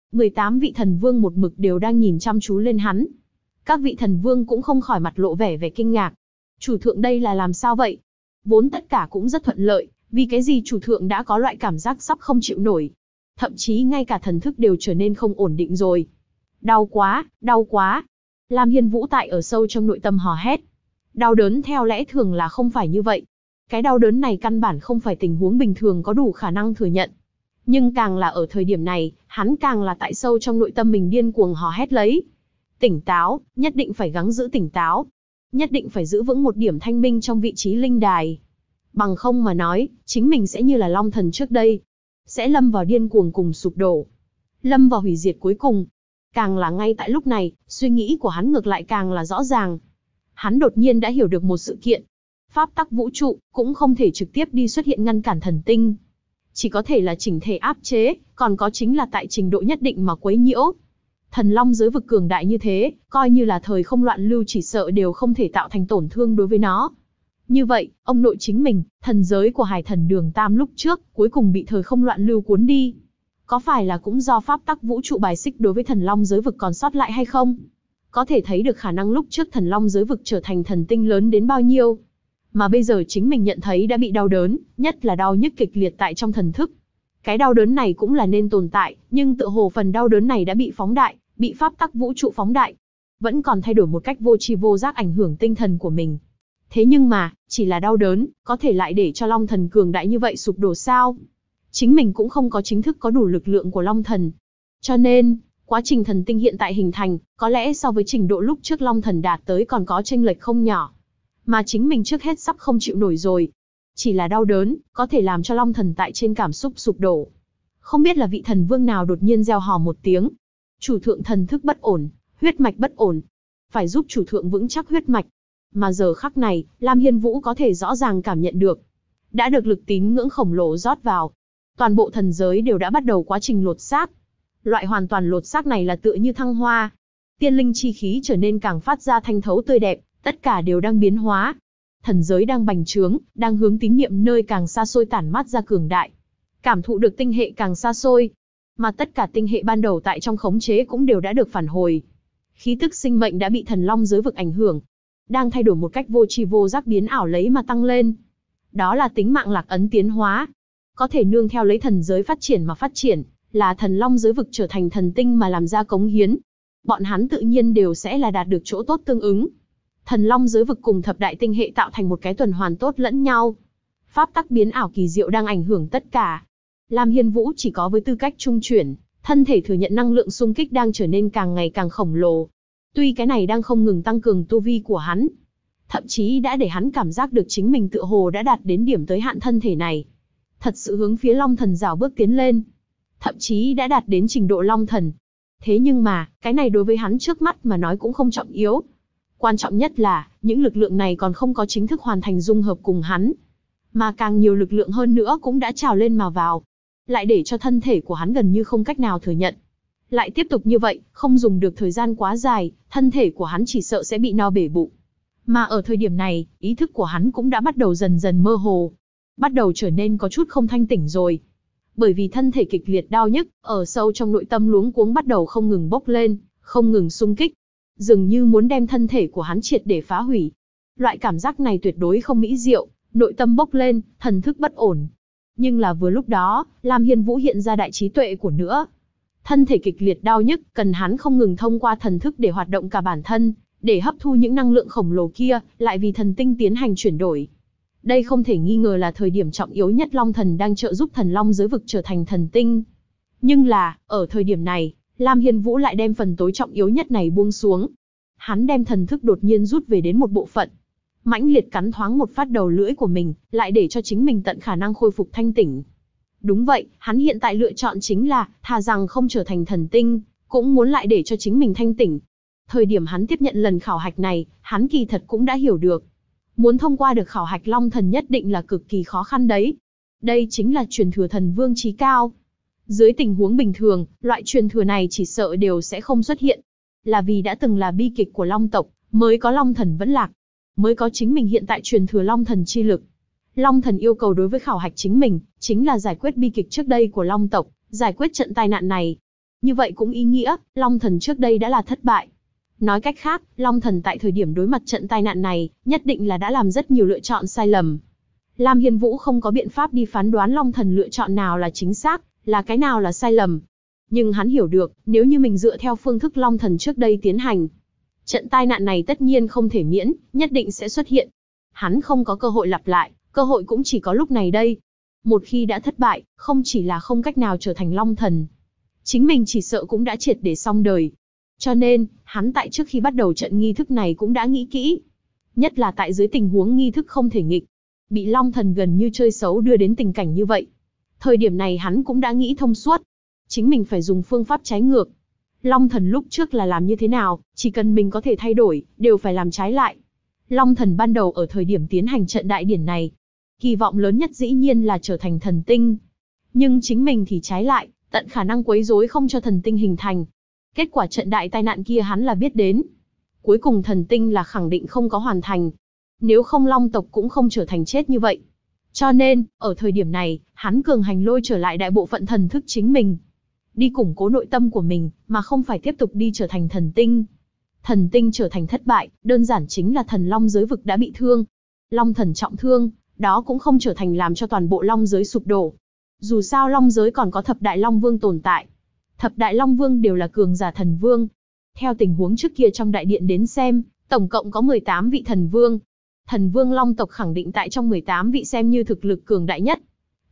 18 vị thần vương một mực đều đang nhìn chăm chú lên hắn. Các vị thần vương cũng không khỏi mặt lộ vẻ kinh ngạc. Chủ thượng đây là làm sao vậy? Vốn tất cả cũng rất thuận lợi, vì cái gì chủ thượng đã có loại cảm giác sắp không chịu nổi. Thậm chí ngay cả thần thức đều trở nên không ổn định rồi. Đau quá, đau quá. Lam Hiên Vũ tại ở sâu trong nội tâm hò hét. Đau đớn theo lẽ thường là không phải như vậy. Cái đau đớn này căn bản không phải tình huống bình thường có đủ khả năng thừa nhận. Nhưng càng là ở thời điểm này, hắn càng là tại sâu trong nội tâm mình điên cuồng hò hét lấy. Tỉnh táo, nhất định phải gắng giữ tỉnh táo. Nhất định phải giữ vững một điểm thanh minh trong vị trí linh đài. Bằng không mà nói, chính mình sẽ như là long thần trước đây. Sẽ lâm vào điên cuồng cùng sụp đổ. Lâm vào hủy diệt cuối cùng. Càng là ngay tại lúc này, suy nghĩ của hắn ngược lại càng là rõ ràng. Hắn đột nhiên đã hiểu được một sự kiện. Pháp tắc vũ trụ cũng không thể trực tiếp đi xuất hiện ngăn cản thần tinh. Chỉ có thể là chỉnh thể áp chế, còn có chính là tại trình độ nhất định mà quấy nhiễu. Thần long giới vực cường đại như thế, coi như là thời không loạn lưu chỉ sợ đều không thể tạo thành tổn thương đối với nó. Như vậy, ông nội chính mình, thần giới của Hải Thần Đường Tam lúc trước, cuối cùng bị thời không loạn lưu cuốn đi. Có phải là cũng do pháp tắc vũ trụ bài xích đối với thần long giới vực còn sót lại hay không? Có thể thấy được khả năng lúc trước thần long giới vực trở thành thần tinh lớn đến bao nhiêu. Mà bây giờ chính mình nhận thấy đã bị đau đớn, nhất là đau nhức kịch liệt tại trong thần thức. Cái đau đớn này cũng là nên tồn tại, nhưng tựa hồ phần đau đớn này đã bị phóng đại, bị pháp tắc vũ trụ phóng đại. Vẫn còn thay đổi một cách vô tri vô giác ảnh hưởng tinh thần của mình. Thế nhưng mà, chỉ là đau đớn, có thể lại để cho long thần cường đại như vậy sụp đổ sao? chính mình cũng không có chính thức có đủ lực lượng của Long Thần. Cho nên, quá trình thần tinh hiện tại hình thành, có lẽ so với trình độ lúc trước Long Thần đạt tới còn có chênh lệch không nhỏ. Mà chính mình trước hết sắp không chịu nổi rồi. Chỉ là đau đớn, có thể làm cho Long Thần tại trên cảm xúc sụp đổ. Không biết là vị thần vương nào đột nhiên reo hò một tiếng. Chủ thượng thần thức bất ổn, huyết mạch bất ổn. Phải giúp chủ thượng vững chắc huyết mạch. Mà giờ khắc này, Lam Hiên Vũ có thể rõ ràng cảm nhận được. Đã được lực tín ngưỡng khổng lồ rót vào. Toàn bộ thần giới đều đã bắt đầu quá trình lột xác. Loại hoàn toàn lột xác này là tựa như thăng hoa. Tiên linh chi khí trở nên càng phát ra thanh thấu tươi đẹp, tất cả đều đang biến hóa. Thần giới đang bành trướng, đang hướng tín niệm nơi càng xa xôi tản mát ra cường đại. Cảm thụ được tinh hệ càng xa xôi. Mà tất cả tinh hệ ban đầu tại trong khống chế cũng đều đã được phản hồi. Khí tức sinh mệnh đã bị thần long giới vực ảnh hưởng. Đang thay đổi một cách vô tri vô giác biến ảo lấy mà tăng lên. Đó là tính mạng lạc ấn tiến hóa. Có thể nương theo lấy thần giới phát triển mà phát triển, là thần long giới vực trở thành thần tinh mà làm ra cống hiến. Bọn hắn tự nhiên đều sẽ là đạt được chỗ tốt tương ứng. Thần long giới vực cùng thập đại tinh hệ tạo thành một cái tuần hoàn tốt lẫn nhau. Pháp tắc biến ảo kỳ diệu đang ảnh hưởng tất cả. Lam Hiên Vũ chỉ có với tư cách trung chuyển, thân thể thừa nhận năng lượng xung kích đang trở nên càng ngày càng khổng lồ. Tuy cái này đang không ngừng tăng cường tu vi của hắn, thậm chí đã để hắn cảm giác được chính mình tựa hồ đã đạt đến điểm tới hạn thân thể này. Thật sự hướng phía Long Thần rảo bước tiến lên. Thậm chí đã đạt đến trình độ Long Thần. Thế nhưng mà, cái này đối với hắn trước mắt mà nói cũng không trọng yếu. Quan trọng nhất là, những lực lượng này còn không có chính thức hoàn thành dung hợp cùng hắn. Mà càng nhiều lực lượng hơn nữa cũng đã trào lên mà vào. Lại để cho thân thể của hắn gần như không cách nào thừa nhận. Lại tiếp tục như vậy, không dùng được thời gian quá dài, thân thể của hắn chỉ sợ sẽ bị no bể bụng. Mà ở thời điểm này, ý thức của hắn cũng đã bắt đầu dần dần mơ hồ. Bắt đầu trở nên có chút không thanh tỉnh rồi. Bởi vì thân thể kịch liệt đau nhức, ở sâu trong nội tâm luống cuống bắt đầu không ngừng bốc lên, không ngừng xung kích. Dường như muốn đem thân thể của hắn triệt để phá hủy. Loại cảm giác này tuyệt đối không mỹ diệu, nội tâm bốc lên, thần thức bất ổn. Nhưng là vừa lúc đó, Lam Hiên Vũ hiện ra đại trí tuệ của nữa. Thân thể kịch liệt đau nhức, cần hắn không ngừng thông qua thần thức để hoạt động cả bản thân, để hấp thu những năng lượng khổng lồ kia, lại vì thần tinh tiến hành chuyển đổi. Đây không thể nghi ngờ là thời điểm trọng yếu nhất Long Thần đang trợ giúp thần long giới vực trở thành thần tinh. Nhưng là, ở thời điểm này, Lam Hiên Vũ lại đem phần tối trọng yếu nhất này buông xuống. Hắn đem thần thức đột nhiên rút về đến một bộ phận. Mãnh liệt cắn thoáng một phát đầu lưỡi của mình, lại để cho chính mình tận khả năng khôi phục thanh tỉnh. Đúng vậy, hắn hiện tại lựa chọn chính là, thà rằng không trở thành thần tinh, cũng muốn lại để cho chính mình thanh tỉnh. Thời điểm hắn tiếp nhận lần khảo hạch này, hắn kỳ thật cũng đã hiểu được. Muốn thông qua được khảo hạch Long Thần nhất định là cực kỳ khó khăn đấy. Đây chính là truyền thừa thần vương chí cao. Dưới tình huống bình thường, loại truyền thừa này chỉ sợ đều sẽ không xuất hiện. Là vì đã từng là bi kịch của Long tộc, mới có Long Thần vẫn lạc. Mới có chính mình hiện tại truyền thừa Long Thần chi lực. Long Thần yêu cầu đối với khảo hạch chính mình, chính là giải quyết bi kịch trước đây của Long tộc, giải quyết trận tai nạn này. Như vậy cũng ý nghĩa, Long Thần trước đây đã là thất bại. Nói cách khác, Long Thần tại thời điểm đối mặt trận tai nạn này, nhất định là đã làm rất nhiều lựa chọn sai lầm. Lam Hiên Vũ không có biện pháp đi phán đoán Long Thần lựa chọn nào là chính xác, là cái nào là sai lầm. Nhưng hắn hiểu được, nếu như mình dựa theo phương thức Long Thần trước đây tiến hành, trận tai nạn này tất nhiên không thể miễn, nhất định sẽ xuất hiện. Hắn không có cơ hội lặp lại, cơ hội cũng chỉ có lúc này đây. Một khi đã thất bại, không chỉ là không cách nào trở thành Long Thần, chính mình chỉ sợ cũng đã triệt để xong đời. Cho nên, hắn tại trước khi bắt đầu trận nghi thức này cũng đã nghĩ kỹ. Nhất là tại dưới tình huống nghi thức không thể nghịch, bị Long Thần gần như chơi xấu đưa đến tình cảnh như vậy. Thời điểm này hắn cũng đã nghĩ thông suốt. Chính mình phải dùng phương pháp trái ngược. Long Thần lúc trước là làm như thế nào, chỉ cần mình có thể thay đổi, đều phải làm trái lại. Long Thần ban đầu ở thời điểm tiến hành trận đại điển này, kỳ vọng lớn nhất dĩ nhiên là trở thành thần tinh. Nhưng chính mình thì trái lại, tận khả năng quấy rối không cho thần tinh hình thành. Kết quả trận đại tai nạn kia hắn là biết đến. Cuối cùng thần tinh là khẳng định không có hoàn thành. Nếu không Long tộc cũng không trở thành chết như vậy. Cho nên, ở thời điểm này, hắn cường hành lôi trở lại đại bộ phận thần thức chính mình. Đi củng cố nội tâm của mình, mà không phải tiếp tục đi trở thành thần tinh. Thần tinh trở thành thất bại, đơn giản chính là thần long giới vực đã bị thương. Long Thần trọng thương, đó cũng không trở thành làm cho toàn bộ long giới sụp đổ. Dù sao long giới còn có thập đại long vương tồn tại. Thập đại long vương đều là cường giả thần vương. Theo tình huống trước kia trong đại điện đến xem, tổng cộng có 18 vị thần vương. Thần vương long tộc khẳng định tại trong 18 vị xem như thực lực cường đại nhất.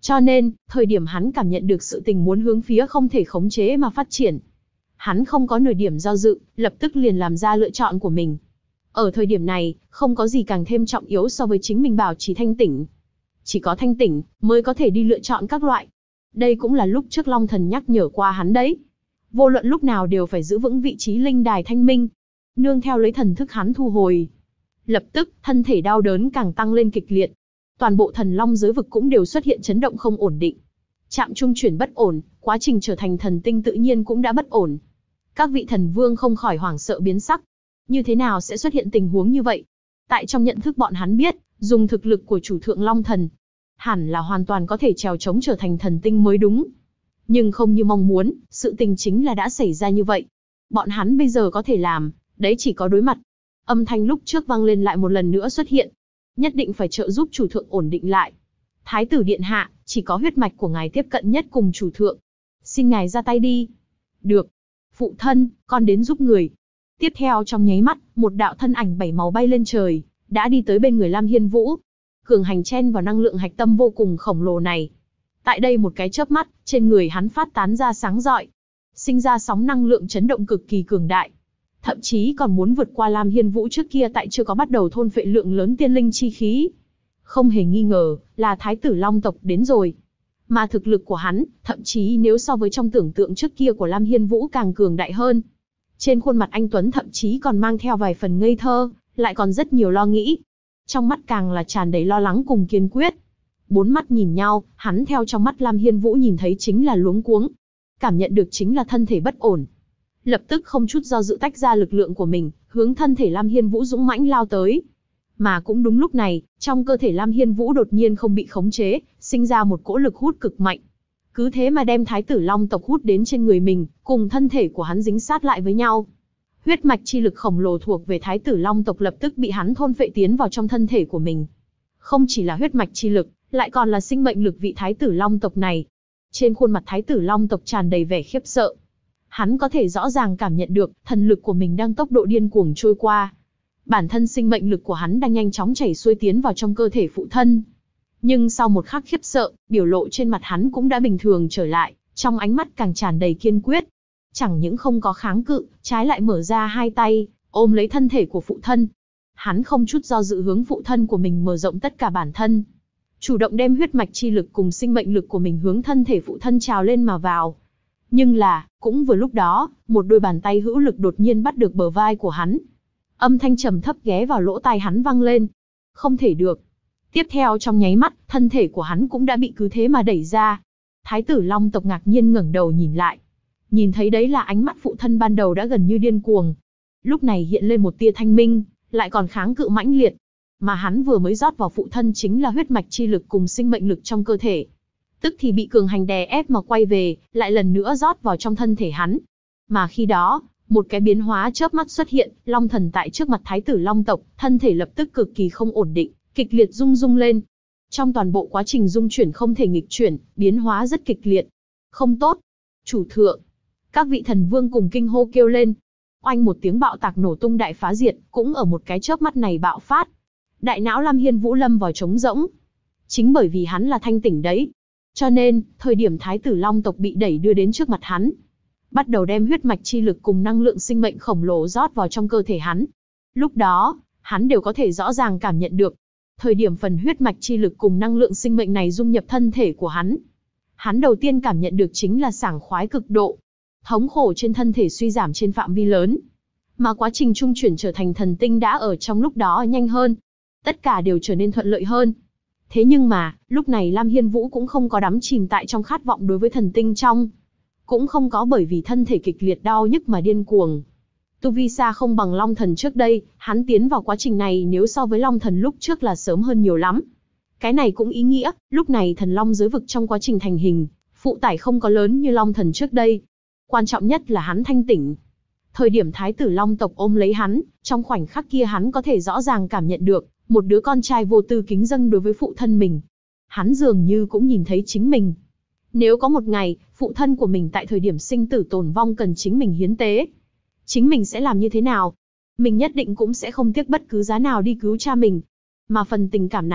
Cho nên, thời điểm hắn cảm nhận được sự tình muốn hướng phía không thể khống chế mà phát triển, hắn không có nửa điểm do dự, lập tức liền làm ra lựa chọn của mình. Ở thời điểm này, không có gì càng thêm trọng yếu so với chính mình bảo trì thanh tỉnh. Chỉ có thanh tỉnh, mới có thể đi lựa chọn các loại. Đây cũng là lúc trước Long Thần nhắc nhở qua hắn đấy. Vô luận lúc nào đều phải giữ vững vị trí linh đài thanh minh. Nương theo lấy thần thức hắn thu hồi. Lập tức, thân thể đau đớn càng tăng lên kịch liệt. Toàn bộ thần long giới vực cũng đều xuất hiện chấn động không ổn định. Chạm trung chuyển bất ổn, quá trình trở thành thần tinh tự nhiên cũng đã bất ổn. Các vị thần vương không khỏi hoảng sợ biến sắc. Như thế nào sẽ xuất hiện tình huống như vậy? Tại trong nhận thức bọn hắn biết, dùng thực lực của chủ thượng Long Thần, hẳn là hoàn toàn có thể trèo chống trở thành thần tinh mới đúng. Nhưng không như mong muốn, sự tình chính là đã xảy ra như vậy. Bọn hắn bây giờ có thể làm, đấy chỉ có đối mặt. Âm thanh lúc trước vang lên lại một lần nữa xuất hiện. Nhất định phải trợ giúp chủ thượng ổn định lại. Thái tử điện hạ, chỉ có huyết mạch của ngài tiếp cận nhất cùng chủ thượng. Xin ngài ra tay đi. Được. Phụ thân, con đến giúp người. Tiếp theo trong nháy mắt, một đạo thân ảnh bảy màu bay lên trời, đã đi tới bên người Lam Hiên Vũ. Cường hành chen vào năng lượng hạch tâm vô cùng khổng lồ này. Tại đây một cái chớp mắt, trên người hắn phát tán ra sáng rọi, sinh ra sóng năng lượng chấn động cực kỳ cường đại. Thậm chí còn muốn vượt qua Lam Hiên Vũ trước kia tại chưa có bắt đầu thôn phệ lượng lớn tiên linh chi khí. Không hề nghi ngờ, là Thái tử Long tộc đến rồi. Mà thực lực của hắn, thậm chí nếu so với trong tưởng tượng trước kia của Lam Hiên Vũ càng cường đại hơn. Trên khuôn mặt anh Tuấn thậm chí còn mang theo vài phần ngây thơ, lại còn rất nhiều lo nghĩ. Trong mắt càng là tràn đầy lo lắng cùng kiên quyết. Bốn mắt nhìn nhau, hắn theo trong mắt Lam Hiên Vũ nhìn thấy chính là luống cuống. Cảm nhận được chính là thân thể bất ổn. Lập tức không chút do dự tách ra lực lượng của mình, hướng thân thể Lam Hiên Vũ dũng mãnh lao tới. Mà cũng đúng lúc này, trong cơ thể Lam Hiên Vũ đột nhiên không bị khống chế, sinh ra một cỗ lực hút cực mạnh. Cứ thế mà đem Thái tử Long tộc hút đến trên người mình, cùng thân thể của hắn dính sát lại với nhau. Huyết mạch chi lực khổng lồ thuộc về Thái tử Long tộc lập tức bị hắn thôn phệ tiến vào trong thân thể của mình. Không chỉ là huyết mạch chi lực, lại còn là sinh mệnh lực vị Thái tử Long tộc này. Trên khuôn mặt Thái tử Long tộc tràn đầy vẻ khiếp sợ. Hắn có thể rõ ràng cảm nhận được, thần lực của mình đang tốc độ điên cuồng trôi qua. Bản thân sinh mệnh lực của hắn đang nhanh chóng chảy xuôi tiến vào trong cơ thể phụ thân. Nhưng sau một khắc khiếp sợ, biểu lộ trên mặt hắn cũng đã bình thường trở lại, trong ánh mắt càng tràn đầy kiên quyết. Chẳng những không có kháng cự, trái lại mở ra hai tay, ôm lấy thân thể của phụ thân. Hắn không chút do dự hướng phụ thân của mình mở rộng tất cả bản thân. Chủ động đem huyết mạch chi lực cùng sinh mệnh lực của mình hướng thân thể phụ thân trào lên mà vào. Nhưng là, cũng vừa lúc đó, một đôi bàn tay hữu lực đột nhiên bắt được bờ vai của hắn. Âm thanh trầm thấp ghé vào lỗ tai hắn vang lên. Không thể được. Tiếp theo trong nháy mắt, thân thể của hắn cũng đã bị cứ thế mà đẩy ra. Thái tử Long tộc ngạc nhiên ngẩng đầu nhìn lại. Nhìn thấy đấy là ánh mắt phụ thân ban đầu đã gần như điên cuồng. Lúc này hiện lên một tia thanh minh, lại còn kháng cự mãnh liệt. Mà hắn vừa mới rót vào phụ thân chính là huyết mạch chi lực cùng sinh mệnh lực trong cơ thể. Tức thì bị cường hành đè ép mà quay về, lại lần nữa rót vào trong thân thể hắn. Mà khi đó, một cái biến hóa chớp mắt xuất hiện, Long Thần tại trước mặt Thái tử Long tộc, thân thể lập tức cực kỳ không ổn định, kịch liệt rung rung lên. Trong toàn bộ quá trình rung chuyển không thể nghịch chuyển, biến hóa rất kịch liệt. Không tốt. Chủ thượng. Các vị thần vương cùng kinh hô kêu lên. Oanh một tiếng bạo tạc nổ tung đại phá diệt, cũng ở một cái chớp mắt này bạo phát. Đại não Lam Hiên Vũ lâm vào trống rỗng. Chính bởi vì hắn là thanh tỉnh đấy. Cho nên, thời điểm Thái tử Long tộc bị đẩy đưa đến trước mặt hắn, bắt đầu đem huyết mạch chi lực cùng năng lượng sinh mệnh khổng lồ rót vào trong cơ thể hắn. Lúc đó, hắn đều có thể rõ ràng cảm nhận được. Thời điểm phần huyết mạch chi lực cùng năng lượng sinh mệnh này dung nhập thân thể của hắn. Hắn đầu tiên cảm nhận được chính là sảng khoái cực độ. Thống khổ trên thân thể suy giảm trên phạm vi lớn. Mà quá trình trung chuyển trở thành thần tinh đã ở trong lúc đó nhanh hơn. Tất cả đều trở nên thuận lợi hơn. Thế nhưng mà, lúc này Lam Hiên Vũ cũng không có đắm chìm tại trong khát vọng đối với thần tinh trong. Cũng không có bởi vì thân thể kịch liệt đau nhức mà điên cuồng. Tu vi xa không bằng Long Thần trước đây, hắn tiến vào quá trình này nếu so với Long Thần lúc trước là sớm hơn nhiều lắm. Cái này cũng ý nghĩa, lúc này thần Long giới vực trong quá trình thành hình, phụ tải không có lớn như Long Thần trước đây. Quan trọng nhất là hắn thanh tỉnh. Thời điểm Thái tử Long tộc ôm lấy hắn, trong khoảnh khắc kia hắn có thể rõ ràng cảm nhận được, một đứa con trai vô tư kính dâng đối với phụ thân mình. Hắn dường như cũng nhìn thấy chính mình. Nếu có một ngày, phụ thân của mình tại thời điểm sinh tử tồn vong cần chính mình hiến tế, chính mình sẽ làm như thế nào? Mình nhất định cũng sẽ không tiếc bất cứ giá nào đi cứu cha mình. Mà phần tình cảm này,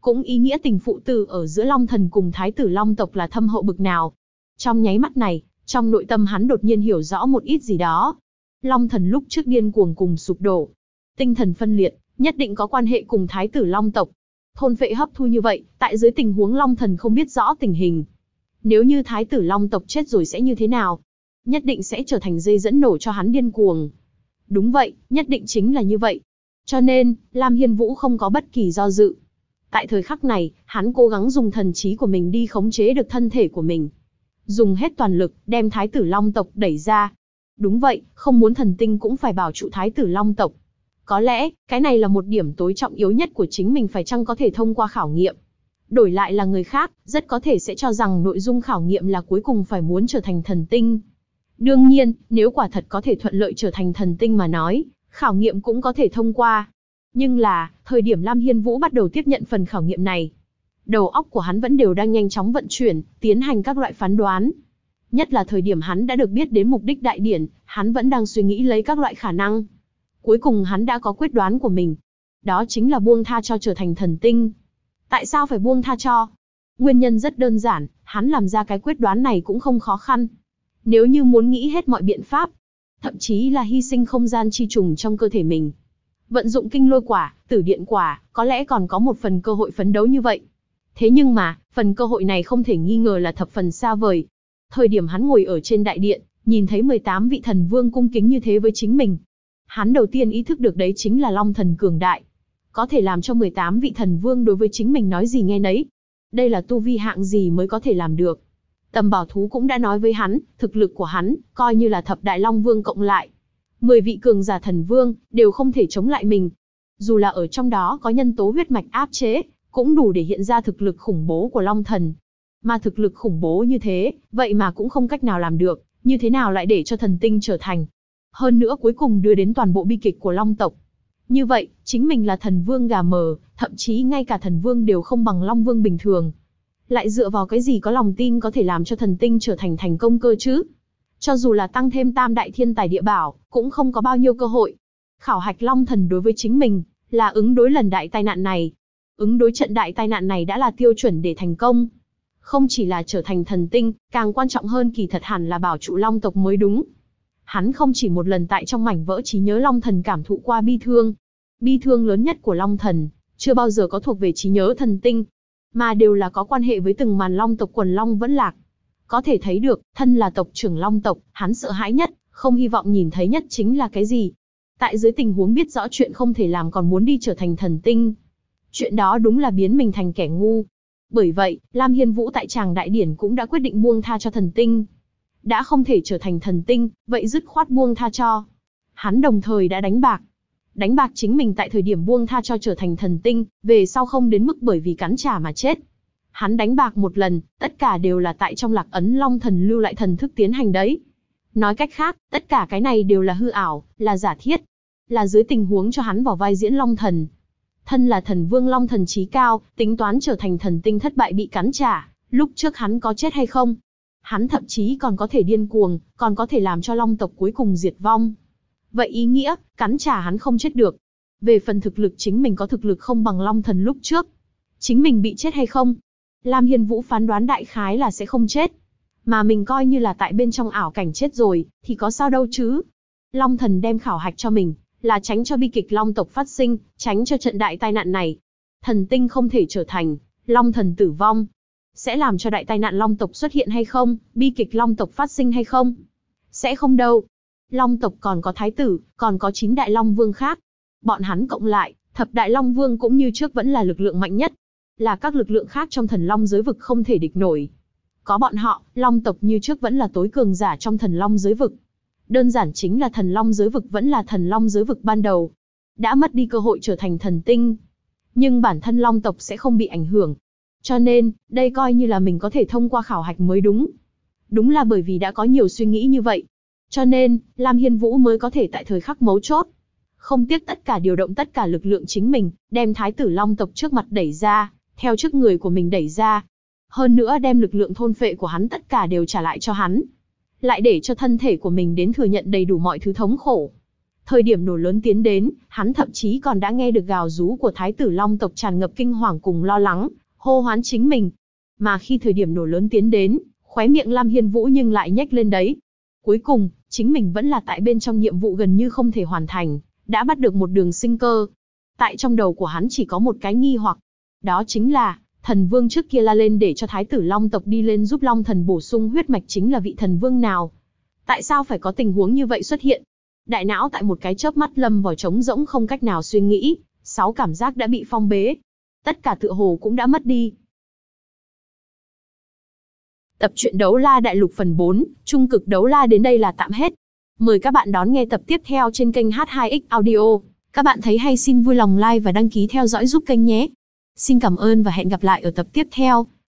cũng ý nghĩa tình phụ tử ở giữa Long Thần cùng Thái tử Long tộc là thâm hậu bực nào. Trong nháy mắt này, trong nội tâm hắn đột nhiên hiểu rõ một ít gì đó. Long Thần lúc trước điên cuồng cùng sụp đổ, tinh thần phân liệt, nhất định có quan hệ cùng Thái tử Long tộc. Thôn phệ hấp thu như vậy, tại dưới tình huống Long Thần không biết rõ tình hình. Nếu như Thái tử Long tộc chết rồi sẽ như thế nào? Nhất định sẽ trở thành dây dẫn nổ cho hắn điên cuồng. Đúng vậy, nhất định chính là như vậy. Cho nên, Lam Hiên Vũ không có bất kỳ do dự. Tại thời khắc này, hắn cố gắng dùng thần trí của mình đi khống chế được thân thể của mình. Dùng hết toàn lực, đem Thái tử Long tộc đẩy ra. Đúng vậy, không muốn thần tinh cũng phải bảo trụ Thái tử Long tộc. Có lẽ, cái này là một điểm tối trọng yếu nhất của chính mình, phải chăng có thể thông qua khảo nghiệm. Đổi lại là người khác, rất có thể sẽ cho rằng nội dung khảo nghiệm là cuối cùng phải muốn trở thành thần tinh. Đương nhiên, nếu quả thật có thể thuận lợi trở thành thần tinh mà nói, khảo nghiệm cũng có thể thông qua. Nhưng là, thời điểm Lam Hiên Vũ bắt đầu tiếp nhận phần khảo nghiệm này, đầu óc của hắn vẫn đều đang nhanh chóng vận chuyển, tiến hành các loại phán đoán. Nhất là thời điểm hắn đã được biết đến mục đích đại điển, hắn vẫn đang suy nghĩ lấy các loại khả năng. Cuối cùng hắn đã có quyết đoán của mình. Đó chính là buông tha cho trở thành thần tinh. Tại sao phải buông tha cho? Nguyên nhân rất đơn giản, hắn làm ra cái quyết đoán này cũng không khó khăn. Nếu như muốn nghĩ hết mọi biện pháp, thậm chí là hy sinh không gian chi trùng trong cơ thể mình, vận dụng kinh lôi quả, tử điện quả, có lẽ còn có một phần cơ hội phấn đấu như vậy. Thế nhưng mà, phần cơ hội này không thể nghi ngờ là thập phần xa vời. Thời điểm hắn ngồi ở trên đại điện, nhìn thấy 18 vị thần vương cung kính như thế với chính mình, hắn đầu tiên ý thức được đấy chính là Long Thần cường đại. Có thể làm cho 18 vị thần vương đối với chính mình nói gì nghe nấy. Đây là tu vi hạng gì mới có thể làm được. Tầm Bảo Thú cũng đã nói với hắn, thực lực của hắn, coi như là thập đại Long Vương cộng lại. 10 vị cường giả thần vương, đều không thể chống lại mình. Dù là ở trong đó có nhân tố huyết mạch áp chế, cũng đủ để hiện ra thực lực khủng bố của Long Thần. Mà thực lực khủng bố như thế, vậy mà cũng không cách nào làm được, như thế nào lại để cho thần tinh trở thành. Hơn nữa cuối cùng đưa đến toàn bộ bi kịch của Long tộc. Như vậy, chính mình là thần vương gà mờ, thậm chí ngay cả thần vương đều không bằng Long Vương bình thường. Lại dựa vào cái gì có lòng tin có thể làm cho thần tinh trở thành thành công cơ chứ? Cho dù là tăng thêm tam đại thiên tài địa bảo, cũng không có bao nhiêu cơ hội. Khảo hạch Long Thần đối với chính mình, là ứng đối lần đại tai nạn này. Ứng đối trận đại tai nạn này đã là tiêu chuẩn để thành công. Không chỉ là trở thành thần tinh, càng quan trọng hơn kỳ thật hẳn là bảo trụ Long tộc mới đúng. Hắn không chỉ một lần tại trong mảnh vỡ trí nhớ Long Thần cảm thụ qua bi thương. Bi thương lớn nhất của Long Thần, chưa bao giờ có thuộc về trí nhớ thần tinh, mà đều là có quan hệ với từng màn Long tộc quần Long vẫn lạc. Có thể thấy được, thân là tộc trưởng Long tộc, hắn sợ hãi nhất, không hy vọng nhìn thấy nhất chính là cái gì? Tại dưới tình huống biết rõ chuyện không thể làm còn muốn đi trở thành thần tinh. Chuyện đó đúng là biến mình thành kẻ ngu. Bởi vậy, Lam Hiên Vũ tại tràng đại điển cũng đã quyết định buông tha cho thần tinh. Đã không thể trở thành thần tinh, vậy dứt khoát buông tha cho. Hắn đồng thời đã đánh bạc. Đánh bạc chính mình tại thời điểm buông tha cho trở thành thần tinh, về sau không đến mức bởi vì cắn trả mà chết. Hắn đánh bạc một lần, tất cả đều là tại trong lạc ấn Long Thần lưu lại thần thức tiến hành đấy. Nói cách khác, tất cả cái này đều là hư ảo, là giả thiết. Là dưới tình huống cho hắn vào vai diễn Long Thần. Thân là thần vương Long Thần trí cao, tính toán trở thành thần tinh thất bại bị cắn trả, lúc trước hắn có chết hay không? Hắn thậm chí còn có thể điên cuồng, còn có thể làm cho Long tộc cuối cùng diệt vong. Vậy ý nghĩa, cắn trả hắn không chết được. Về phần thực lực chính mình có thực lực không bằng Long Thần lúc trước. Chính mình bị chết hay không? Lam Hiên Vũ phán đoán đại khái là sẽ không chết. Mà mình coi như là tại bên trong ảo cảnh chết rồi, thì có sao đâu chứ? Long Thần đem khảo hạch cho mình, là tránh cho bi kịch Long tộc phát sinh, tránh cho trận đại tai nạn này. Thần tinh không thể trở thành, Long Thần tử vong. Sẽ làm cho đại tai nạn Long tộc xuất hiện hay không, bi kịch Long tộc phát sinh hay không? Sẽ không đâu. Long tộc còn có thái tử, còn có 9 đại Long Vương khác. Bọn hắn cộng lại, thập đại Long Vương cũng như trước vẫn là lực lượng mạnh nhất. Là các lực lượng khác trong thần Long giới vực không thể địch nổi. Có bọn họ, Long tộc như trước vẫn là tối cường giả trong thần Long giới vực. Đơn giản chính là thần Long giới vực vẫn là thần Long giới vực ban đầu. Đã mất đi cơ hội trở thành thần tinh. Nhưng bản thân Long tộc sẽ không bị ảnh hưởng. Cho nên, đây coi như là mình có thể thông qua khảo hạch mới đúng. Đúng là bởi vì đã có nhiều suy nghĩ như vậy. Cho nên, Lam Hiên Vũ mới có thể tại thời khắc mấu chốt. Không tiếc tất cả điều động tất cả lực lượng chính mình, đem thái tử Long tộc trước mặt đẩy ra, theo trước người của mình đẩy ra. Hơn nữa đem lực lượng thôn phệ của hắn tất cả đều trả lại cho hắn. Lại để cho thân thể của mình đến thừa nhận đầy đủ mọi thứ thống khổ. Thời điểm nổ lớn tiến đến, hắn thậm chí còn đã nghe được gào rú của Thái tử Long tộc tràn ngập kinh hoàng cùng lo lắng, hô hoán chính mình. Mà khi thời điểm nổ lớn tiến đến, khóe miệng Lam Hiên Vũ nhưng lại nhếch lên đấy. Cuối cùng, chính mình vẫn là tại bên trong nhiệm vụ gần như không thể hoàn thành, đã bắt được một đường sinh cơ. Tại trong đầu của hắn chỉ có một cái nghi hoặc, đó chính là, thần vương trước kia la lên để cho Thái tử Long tộc đi lên giúp Long thần bổ sung huyết mạch chính là vị thần vương nào? Tại sao phải có tình huống như vậy xuất hiện? Đại não tại một cái chớp mắt lâm vào trống rỗng không cách nào suy nghĩ, 6 cảm giác đã bị phong bế. Tất cả tựa hồ cũng đã mất đi. Tập truyện Đấu La Đại Lục phần 4, Trung cực Đấu La đến đây là tạm hết. Mời các bạn đón nghe tập tiếp theo trên kênh H2X Audio. Các bạn thấy hay xin vui lòng like và đăng ký theo dõi giúp kênh nhé. Xin cảm ơn và hẹn gặp lại ở tập tiếp theo.